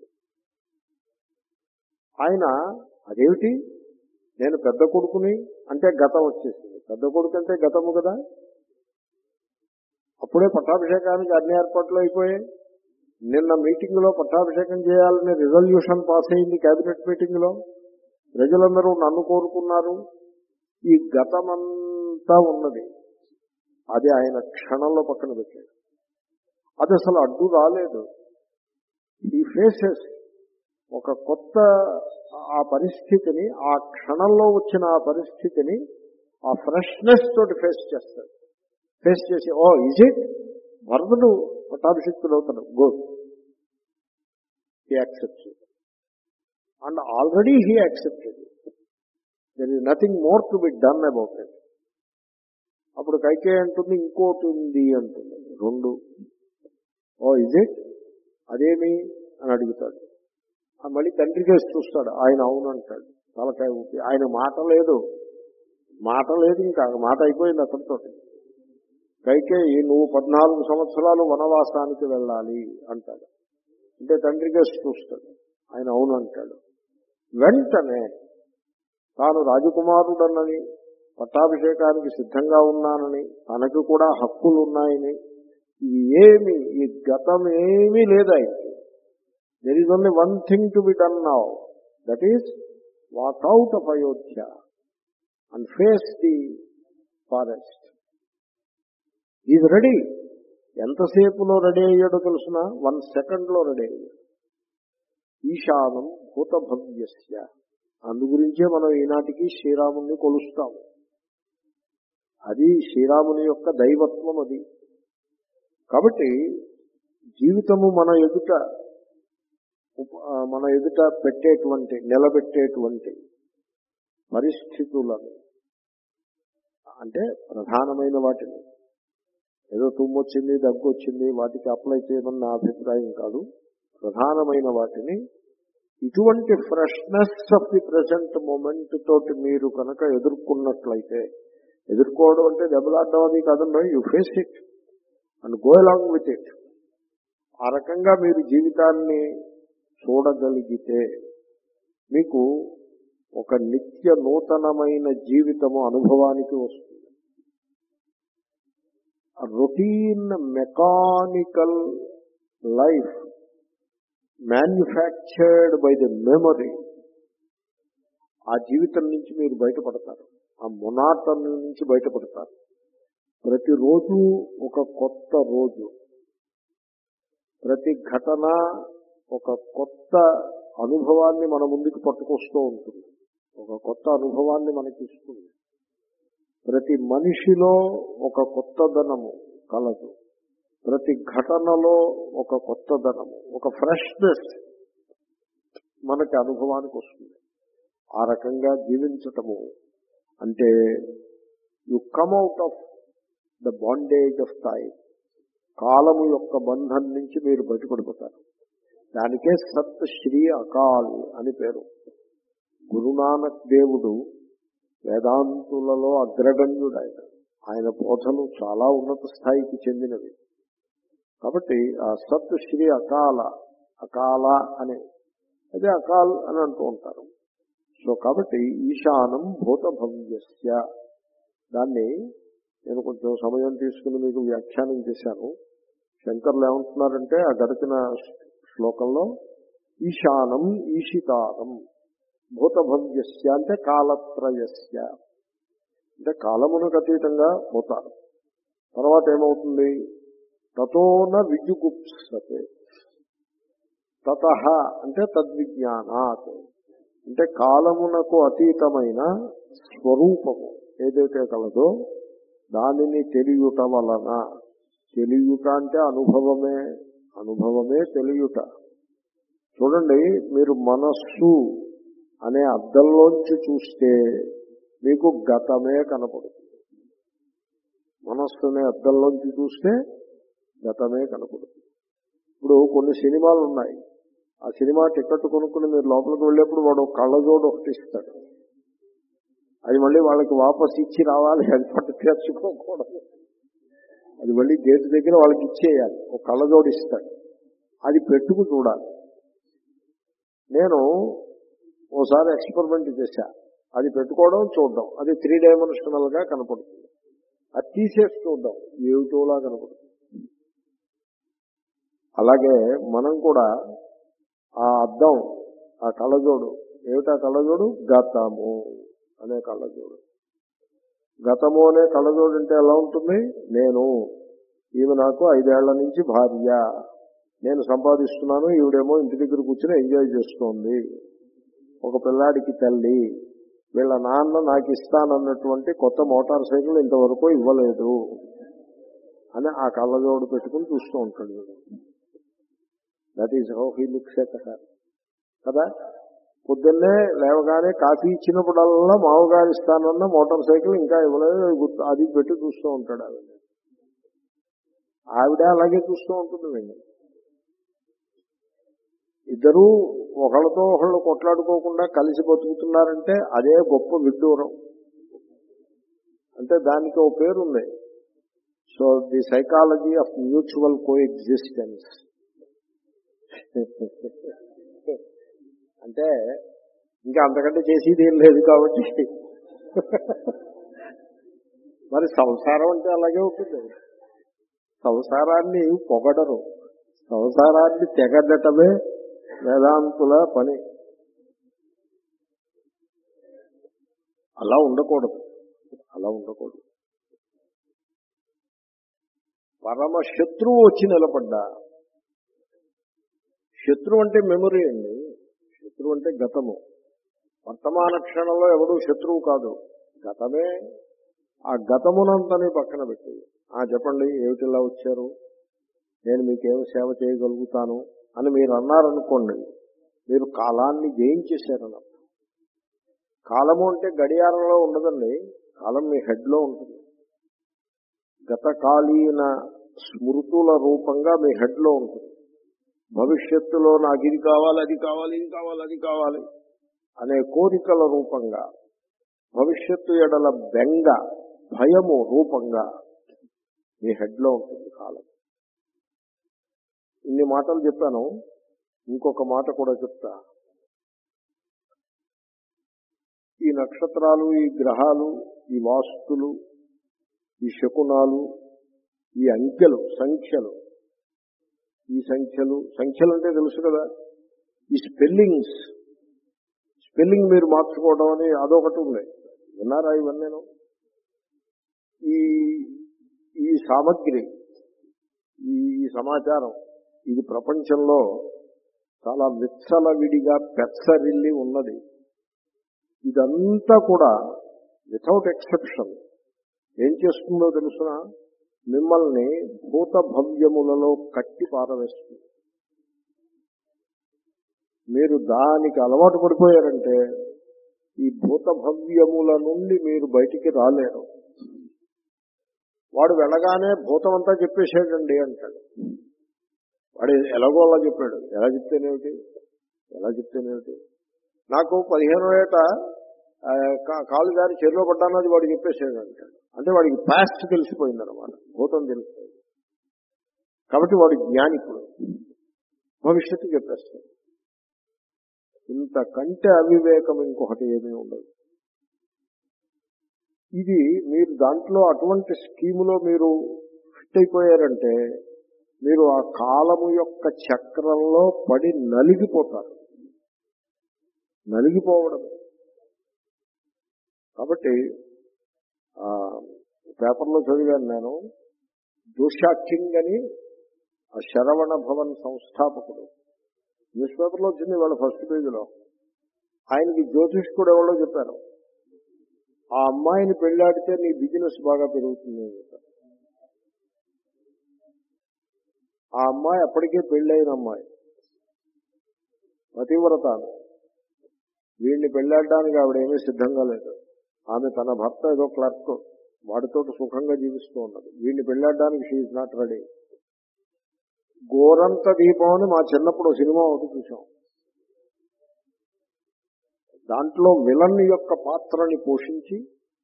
Speaker 1: ఆయన అదేమిటి, నేను పెద్ద కొడుకుని అంటే గతం వచ్చేసింది. పెద్ద కొడుకు అంటే గతము కదా, అప్పుడే పట్టాభిషేకానికి అన్ని ఏర్పాట్లు అయిపోయాయి. నిన్న మీటింగ్ లో పట్టాభిషేకం చేయాలని రిజల్యూషన్ పాస్ అయింది కేబినెట్ మీటింగ్ లో. ప్రజలందరూ నన్ను కోరుకున్నారు. ఈ గతమంతా ఉన్నది, అది ఆయన క్షణంలో పక్కన పెట్టాడు. అది అసలు అడ్డు రాలేదు. ఈ ఫేసెస్ ఒక కొత్త ఆ పరిస్థితిని, ఆ క్షణంలో వచ్చిన ఆ పరిస్థితిని ఆ ఫ్రెష్నెస్ తోటి ఫేస్ చేస్తాడు. ఫేస్ చేసి, ఓ ఈజ్ ఇట్, భరతుడు పట్టాభిషిక్తుడు అవుతాడు, good, he accepts it. And already he accepted it. There is nothing more to be done about it. అప్పుడు కైకేయి అంటుంది, ఇంకోటి ఉంది అంటుంది, రెండు. ఓ ఇజ్ ఇట్, అదేమి అని అడుగుతాడు. మళ్ళీ తండ్రి కేసు చూస్తాడు. ఆయన అవును అంటాడు, తలకాయ ఊపి. ఆయన మాట లేదు, మాట లేదు, ఇంకా మాట అయిపోయింది అతనితో. కైకేయి, నువ్వు పద్నాలుగు సంవత్సరాలు వనవాసానికి వెళ్ళాలి అంటాడు. అంటే తండ్రి కేసు చూస్తాడు. ఆయన అవును అంటాడు. వెంటనే తాను రాజకుమారుడన్నని, పట్టాభిషేకానికి సిద్ధంగా ఉన్నానని, తనకు కూడా హక్కులు ఉన్నాయని, ఇవి ఏమి, ఈ గతం ఏమీ లేదు ఆయనకి. There is only one thing to be done now, that is walk out of Ayodhya and face the forest. Is ready. ఎంతసేపులో రెడీ అయ్యాడో తెలుసిన, వన్ సెకండ్ లో రెడీ అయ్యాడు. ఈశానం భూత భవ్యస్య. అందు గురించే మనం ఈనాటికి శ్రీరాముని కొలుస్తాము. అది శ్రీరాముని యొక్క దైవత్వం అది. కాబట్టి జీవితము మన ఎదుట మన ఎదుట పెట్టేటువంటి, నిలబెట్టేటువంటి పరిస్థితులను, అంటే ప్రధానమైన వాటిని, ఏదో తుమ్మొచ్చింది, దగ్గు వచ్చింది, వాటికి అప్లై చేయమని నా అభిప్రాయం కాదు. ప్రధానమైన వాటిని ఇటువంటి freshness of the present moment తోటి మీరు కనుక ఎదుర్కొన్నట్లయితే, ఎదుర్కోవడం అంటే దెబ్బలాడడం అది కాదండి, you face it and go along with it. ఆ రకంగా మీరు జీవితాన్ని చూడగలిగితే మీకు ఒక నిత్య నూతనమైన జీవితము అనుభవానికి వస్తుంది. Routine mechanical life manufactured by the memory, ఆ జీవితం నుంచి మీరు బయటపడతారు. ఆ మొనాటనీ నుంచి బయటపడతారు. ప్రతిరోజు ఒక కొత్త రోజు, ప్రతి ఘటన ఒక కొత్త అనుభవాన్ని మన ముందుకు పట్టుకొస్తూ ఉంటుంది, ఒక కొత్త అనుభవాన్ని మనకి ఇస్తుంది. ప్రతి మనిషిలో ఒక కొత్తదనము కలదు, ప్రతి ఘటనలో ఒక కొత్తదనము, ఒక ఫ్రెష్నెస్ మనకి అనుభవానికి వస్తుంది. ఆ రకంగా జీవించటము అంటే you come out of the bondage of time, కాలము యొక్క బంధం నుంచి మీరు బయటపడిపోతారు. దానికే సత్ శ్రీ అకాల్ అని పేరు. గురునానక్ దేవుడు వేదాంతులలో అగ్రగణ్యుడు. ఆయన ఆయన బోధలు చాలా ఉన్నత స్థాయికి చెందినవి. కాబట్టి ఆ సత్ శ్రీ అకాల, అకాల అనే అదే అకాల్ అని అంటూ ఉంటారు. సో కాబట్టి ఈశానం భూతభవ్యస్య, దాన్ని నేను కొంచెం సమయం తీసుకుని మీకు వ్యాఖ్యానం చేశాను. శంకర్లు ఏమంటున్నారంటే ఆ గడిచిన శ్లోకంలో ఈశానం ఈశితారం భూతభవ్యస్య అంటే కాలత్రయస్య, అంటే కాలమునకు అతీతంగా పోతారు. తర్వాత ఏమవుతుంది, తతోన విజుగుప్సతే, తతః అంటే తద్విజ్ఞానాత్, అంటే కాలమునకు అతీతమైన స్వరూపము ఏదైతే కలదో దానిని తెలియుట వలన, తెలియుట అంటే అనుభవమే, అనుభవమే తెలియుట. చూడండి, మీరు మనస్సు అనే అద్దంలోంచి చూస్తే మీకు గతమే కనపడుతుంది. మనస్సు అనే అద్దంలోంచి చూస్తే గతమే కనపడుతుంది. ఇప్పుడు కొన్ని సినిమాలు ఉన్నాయి, ఆ సినిమా టికెట్ కొనుక్కుని మీరు లోపలికి వెళ్ళేప్పుడు వాడు కళ్ళజోడు ఒకటి ఇస్తాడు. అది మళ్ళీ వాళ్ళకి వాపస్ ఇచ్చి రావాలి, అది పట్టు తెచ్చుకోకూడదు. అది మళ్ళీ గేట్ దగ్గర వాళ్ళకి ఇచ్చేయాలి. ఒక కళ్ళజోడు ఇస్తాడు, అది పెట్టుకు చూడాలి. నేను ఓసారి ఎక్స్పెరిమెంట్ చేశా, అది పెట్టుకోవడం చూడడం, అది త్రీ డైమెన్షనల్ గా కనపడుతుంది. అది తీసేసి చూడడం ఏమిటోలా కనపడుతుంది. అలాగే మనం కూడా ఆ అద్దం, ఆ కళ్ళజోడు ఏమిటా కళ్ళజోడు, గతము అనే కళ్ళజోడు. గతము అనే కళ్ళజోడు అంటే ఎలా ఉంటుంది, నేను ఈమె నాకు ఐదేళ్ల నుంచి భార్య, నేను సంపాదిస్తున్నాను, ఈవిడేమో ఇంటి దగ్గర కూర్చొని ఎంజాయ్ చేస్తోంది, ఒక పిల్లాడికి తల్లి, వీళ్ళ నాన్న నాకు ఇస్తానన్నటువంటి కొత్త మోటార్ సైకిల్ ఇంతవరకు ఇవ్వలేదు అని ఆ కళ్ళజోడు పెట్టుకుని చూస్తూ ఉంటాడు. That is how he looks at her కదా. పొద్దున్నే లేవగానే కాఫీ ఇచ్చినప్పుడల్లా మామగారు ఇస్తానన్న మోటార్ సైకిల్ ఇంకా ఇవ్వలేదు, అది పెట్టి చూస్తూ ఉంటాడు. ఆవిడ ఆవిడ అలాగే చూస్తూ ఉంటుంది. వీళ్ళు ఇద్దరూ ఒకళ్ళతో ఒకళ్ళు కొట్లాడుకోకుండా కలిసి బతుకుతున్నారంటే అదే గొప్ప విడ్డూరం. అంటే దానికి ఒక పేరుంది. So the psychology of mutual coexistence. అంటే ఇంకా అంతకంటే చేసేది ఏం లేదు కాబట్టి మరి సంసారం అంటే అలాగే ఉంటుంది. సంసారాన్ని పొగడరు, సంసారాన్ని తెగడటమే వేదాంతుల పని. అలా ఉండకూడదు, అలా ఉండకూడదు. పరమ శత్రువు వచ్చి నిలబడ్డా, శత్రువు అంటే మెమరీ అండి, శత్రువు అంటే గతము. వర్తమాన క్షణంలో ఎవడూ శత్రువు కాదు, గతమే. ఆ గతమునంతని పక్కన పెట్టి ఆ చెప్పండి ఏమిటిలా వచ్చారు, నేను మీకేం సేవ చేయగలుగుతాను అని మీరు అన్నారనుకోండి, మీరు కాలాన్ని జయించేశారన్న. కాలము అంటే గడియారంలో ఉండదండి, కాలం మీ హెడ్లో ఉంటుంది. గతకాలీన స్మృతుల రూపంగా మీ హెడ్లో ఉంటుంది. భవిష్యత్తులో నాకు ఇది కావాలి, అది కావాలి, ఇది కావాలి, అది కావాలి అనే కోరికల రూపంగా, భవిష్యత్తు ఎడల బెంగ, భయము రూపంగా మీ హెడ్లో ఉంటుంది కాలం. ఇన్ని మాటలు చెప్పాను. ఇంకొక మాట కూడా చెప్తా. ఈ నక్షత్రాలు, ఈ గ్రహాలు, ఈ వాస్తులు, ఈ శకునాలు, ఈ అంకెలు, సంఖ్యలు, ఈ సంఖ్యలు సంఖ్యలు అంటే తెలుసు కదా, ఈ స్పెల్లింగ్స్, స్పెల్లింగ్ మీరు మార్చుకోవడం అని అదొకటి ఉంది. విన్నారా ఇవన్నీ? ఈ ఈ సామగ్రి, ఈ సమాచారం, ఇది ప్రపంచంలో చాలా విచ్చలవిడిగా పెచ్చరిల్లి ఉన్నది. ఇదంతా కూడా వితౌట్ ఎక్సెప్షన్ ఏం చేస్తుందో తెలుసునా? మిమ్మల్ని భూత భవ్యములలో కట్టి పారవేస్తుంది. మీరు దానికి అలవాటు పడిపోయారంటే ఈ భూత భవ్యముల నుండి మీరు బయటికి రాలేరు. వాడు వెళ్ళగానే భూతం అంతా చెప్పేసాడండి అంటాడు. వాడు ఎలాగో అలా చెప్పాడు. ఎలా చెప్తేనేమిటి, ఎలా చెప్తేనేమిటి? నాకు పదిహేను ఏట కాలు దారి చెరులో పడ్డానది వాడు చెప్పేసాడు అంటాడు. అంటే వాడికి పాస్ట్ తెలిసిపోయింది అనమాట, భూతం తెలిసిపోయింది. కాబట్టి వాడు జ్ఞానికుడు, భవిష్యత్తు చెప్పేస్తాడు. ఇంతకంటే అవివేకం ఇంకొకటి ఏమీ ఉండదు. ఇది మీరు దాంట్లో అటువంటి స్కీములో మీరు ఫిట్ అయిపోయారంటే మీరు ఆ కాలము యొక్క చక్రంలో పడి నలిగిపోతారు. నలిగిపోవడం. కాబట్టి పేపర్లో చదివాను నేను, జోషా కింగ్ అని ఆ శరవణ భవన్ సంస్థాపకుడు, న్యూస్ పేపర్లో వచ్చింది వాళ్ళ ఫస్ట్ పేజీలో. ఆయనకి జ్యోతిష్కుడు ఎవరో చెప్పారు, ఆ అమ్మాయిని పెళ్ళాడితే నీ బిజినెస్ బాగా పెరుగుతుంది అని చెప్పారు. ఆ అమ్మాయి అప్పటికే పెళ్ళైన అమ్మాయి, పతివ్రత. వీడిని పెళ్ళాడడానికి ఆవిడేమీ సిద్ధంగా లేదు. ఆమె తన భర్త ఏదో క్లర్క్, వాడితో సుఖంగా జీవిస్తూ ఉన్నది. వీడిని పెళ్ళాడడానికి షీ ఈజ్ నాట్ రెడీ. గోరంత దీపం అని మా చిన్నప్పుడు సినిమా ఒకటి చూసాం. దాంట్లో విలన్ యొక్క పాత్రని పోషించి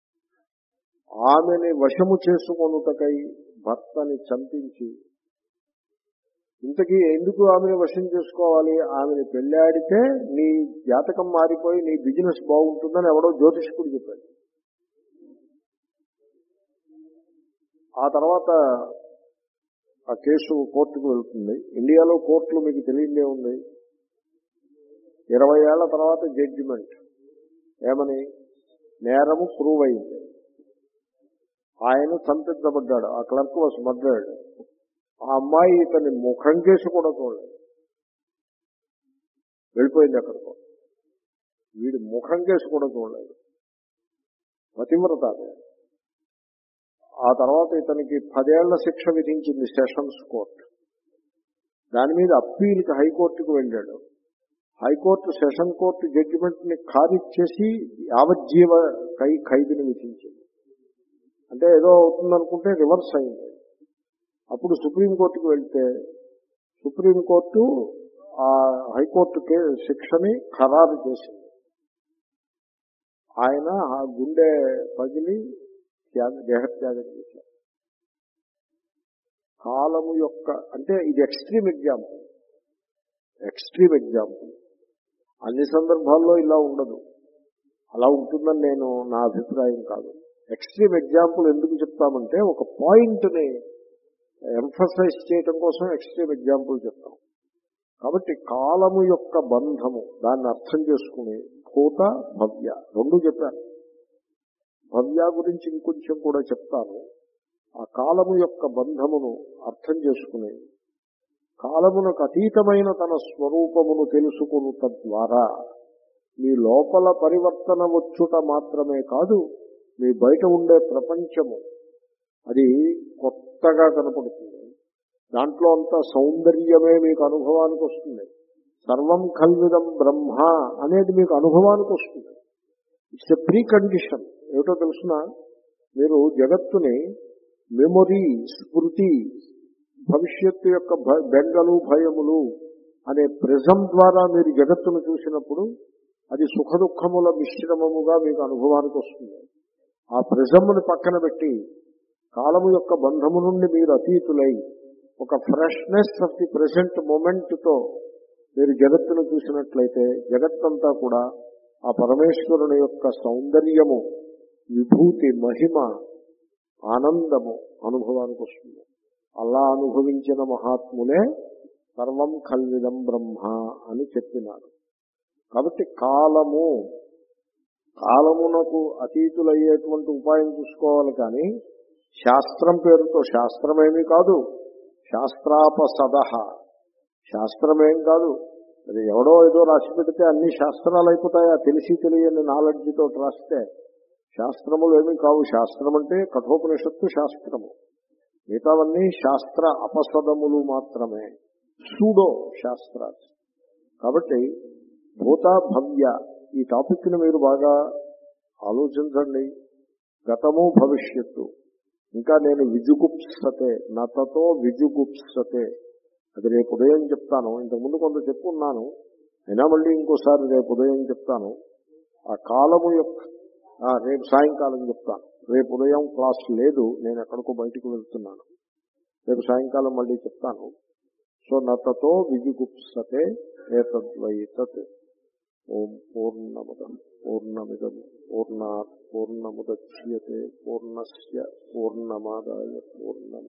Speaker 1: ఆమెని వశము చేసుకొనుటకై భర్తని చంపించి, ఇంతకీ ఎందుకు ఆమెను వశం చేసుకోవాలి? ఆమెను పెళ్ళాడితే నీ జాతకం మారిపోయి నీ బిజినెస్ బాగుంటుందని ఎవడో జ్యోతిష్కుడు చెప్పాడు. ఆ తర్వాత ఆ కేసు కోర్టుకు వెళ్తుంది. ఇండియాలో కోర్టులు మీకు తెలియదే ఉంది. ఇరవై ఏళ్ల తర్వాత జడ్జిమెంట్ ఏమని? నేరము ప్రూవ్ అయింది, ఆయన చంపించబడ్డాడు, ఆ క్లర్క్ వాస్ మర్డర్డ్. ఆ అమ్మాయి ఇతని ముఖం చేసి కూడా చూడలేదు, వెళ్ళిపోయింది అక్కడికో. వీడి ముఖం చేసి కూడా చూడలేదు, పతివ్రత. ఆ తర్వాత ఇతనికి పదేళ్ల శిక్ష విధించింది సెషన్స్ కోర్టు. దాని మీద అప్పీల్కి హైకోర్టుకు వెళ్ళాడు. హైకోర్టు సెషన్ కోర్టు జడ్జిమెంట్ ని ఖారిజ్ చేసి యావజ్జీవ కై ఖైదుని విధించింది. అంటే ఏదో అవుతుందనుకుంటే రివర్స్ అయింది. అప్పుడు సుప్రీంకోర్టుకు వెళ్తే సుప్రీంకోర్టు ఆ హైకోర్టు శిక్షని ఖరారు చేసింది. ఆయన ఆ గుండె పగిలి దేహత్యాగం చేశారు. కాలము యొక్క అంటే ఇది ఎక్స్ట్రీమ్ ఎగ్జాంపుల్. ఎక్స్ట్రీమ్ ఎగ్జాంపుల్ అన్ని సందర్భాల్లో ఇలా ఉండదు. అలా ఉంటుందని నేను నా అభిప్రాయం కాదు. ఎక్స్ట్రీమ్ ఎగ్జాంపుల్ ఎందుకు చెప్తామంటే ఒక పాయింట్ని ఎంఫసైజ్ చేయటం కోసం ఎక్స్ట్రీమ్ ఎగ్జాంపుల్ చెప్తాం. కాబట్టి కాలము యొక్క బంధము దాన్ని అర్థం చేసుకుని భూత భవ్య రెండు చెప్పాను. భవ్య గురించి ఇంకొంచెం కూడా చెప్తాను. ఆ కాలము యొక్క బంధమును అర్థం చేసుకుని కాలమునకు అతీతమైన తన స్వరూపమును తెలుసుకుని తద్వారా మీ లోపల పరివర్తన వచ్చుట మాత్రమే కాదు, మీ బయట ఉండే ప్రపంచము అది కొత్తగా కనపడుతుంది. దాంట్లో అంతా సౌందర్యమే మీకు అనుభవానికి వస్తుంది. సర్వం కల్విదం బ్రహ్మ అనేది మీకు అనుభవానికి వస్తుంది. It's a precondition. ఏమిటో తెలుసిన, మీరు జగత్తుని మెమొరీ, స్మృతి, భవిష్యత్తు యొక్క భ- బెంగలు భయములు అనే ప్రిజం ద్వారా మీరు జగత్తును చూసినప్పుడు అది సుఖ దుఃఖముల మిశ్రమముగా మీకు అనుభవానికి వస్తుంది. ఆ ప్రిజముని పక్కన పెట్టి కాలము యొక్క బంధము నుండి మీరు అతీతులై ఒక ఫ్రెష్నెస్ ఆఫ్ ది ప్రెసెంట్ మూమెంట్తో మీరు జగత్తును చూసినట్లయితే జగత్తంతా కూడా ఆ పరమేశ్వరుని యొక్క సౌందర్యము, విభూతి, మహిమ, ఆనందము అనుభవానికి వస్తుంది. అలా అనుభవించిన మహాత్ములే సర్వం కల్విదం బ్రహ్మ అని చెప్పినారు. కాబట్టి కాలము కాలమునకు అతీతులయ్యేటువంటి ఉపాయం చూసుకోవాలి. కానీ శాస్త్రం పేరుతో శాస్త్రమేమీ కాదు, శాస్త్రాపసద శాస్త్రమేం కాదు. అది ఎవడో ఏదో రాసి పెడితే అన్ని శాస్త్రాలు అయిపోతాయా? తెలిసి తెలియని నాలెడ్జ్తో రాస్తే శాస్త్రములు ఏమీ కావు. శాస్త్రం అంటే కఠోపనిషత్తు శాస్త్రము, మిగతావన్నీ శాస్త్ర అపసదములు మాత్రమే, సూడో శాస్త్రాలు. కాబట్టి భూత భవ్య ఈ టాపిక్ ని మీరు బాగా ఆలోచించండి. గతము భవిష్యత్తు, ఇంకా నేను విజుగుప్సతే నతతో విజుగుప్సతే, అది రేపు ఉదయం చెప్తాను. ఇంతకుముందు కొంత చెప్పున్నాను, అయినా మళ్ళీ ఇంకోసారి రేపు ఉదయం చెప్తాను. ఆ కాలము యొక్క ఆ, రేపు సాయంకాలం చెప్తాను. రేపు ఉదయం క్లాస్ లేదు, నేను ఎక్కడికో బయటికి వెళ్తున్నాను. రేపు సాయంకాలం మళ్ళీ చెప్తాను. సో నతతో విజుగుప్సతే ఏతద్వైతత్. ఓం పూర్ణమదం పూర్ణమిదం పూర్ణాత్ పూర్ణముద్యతే పూర్ణస్య పూర్ణమాదాయ పూర్ణం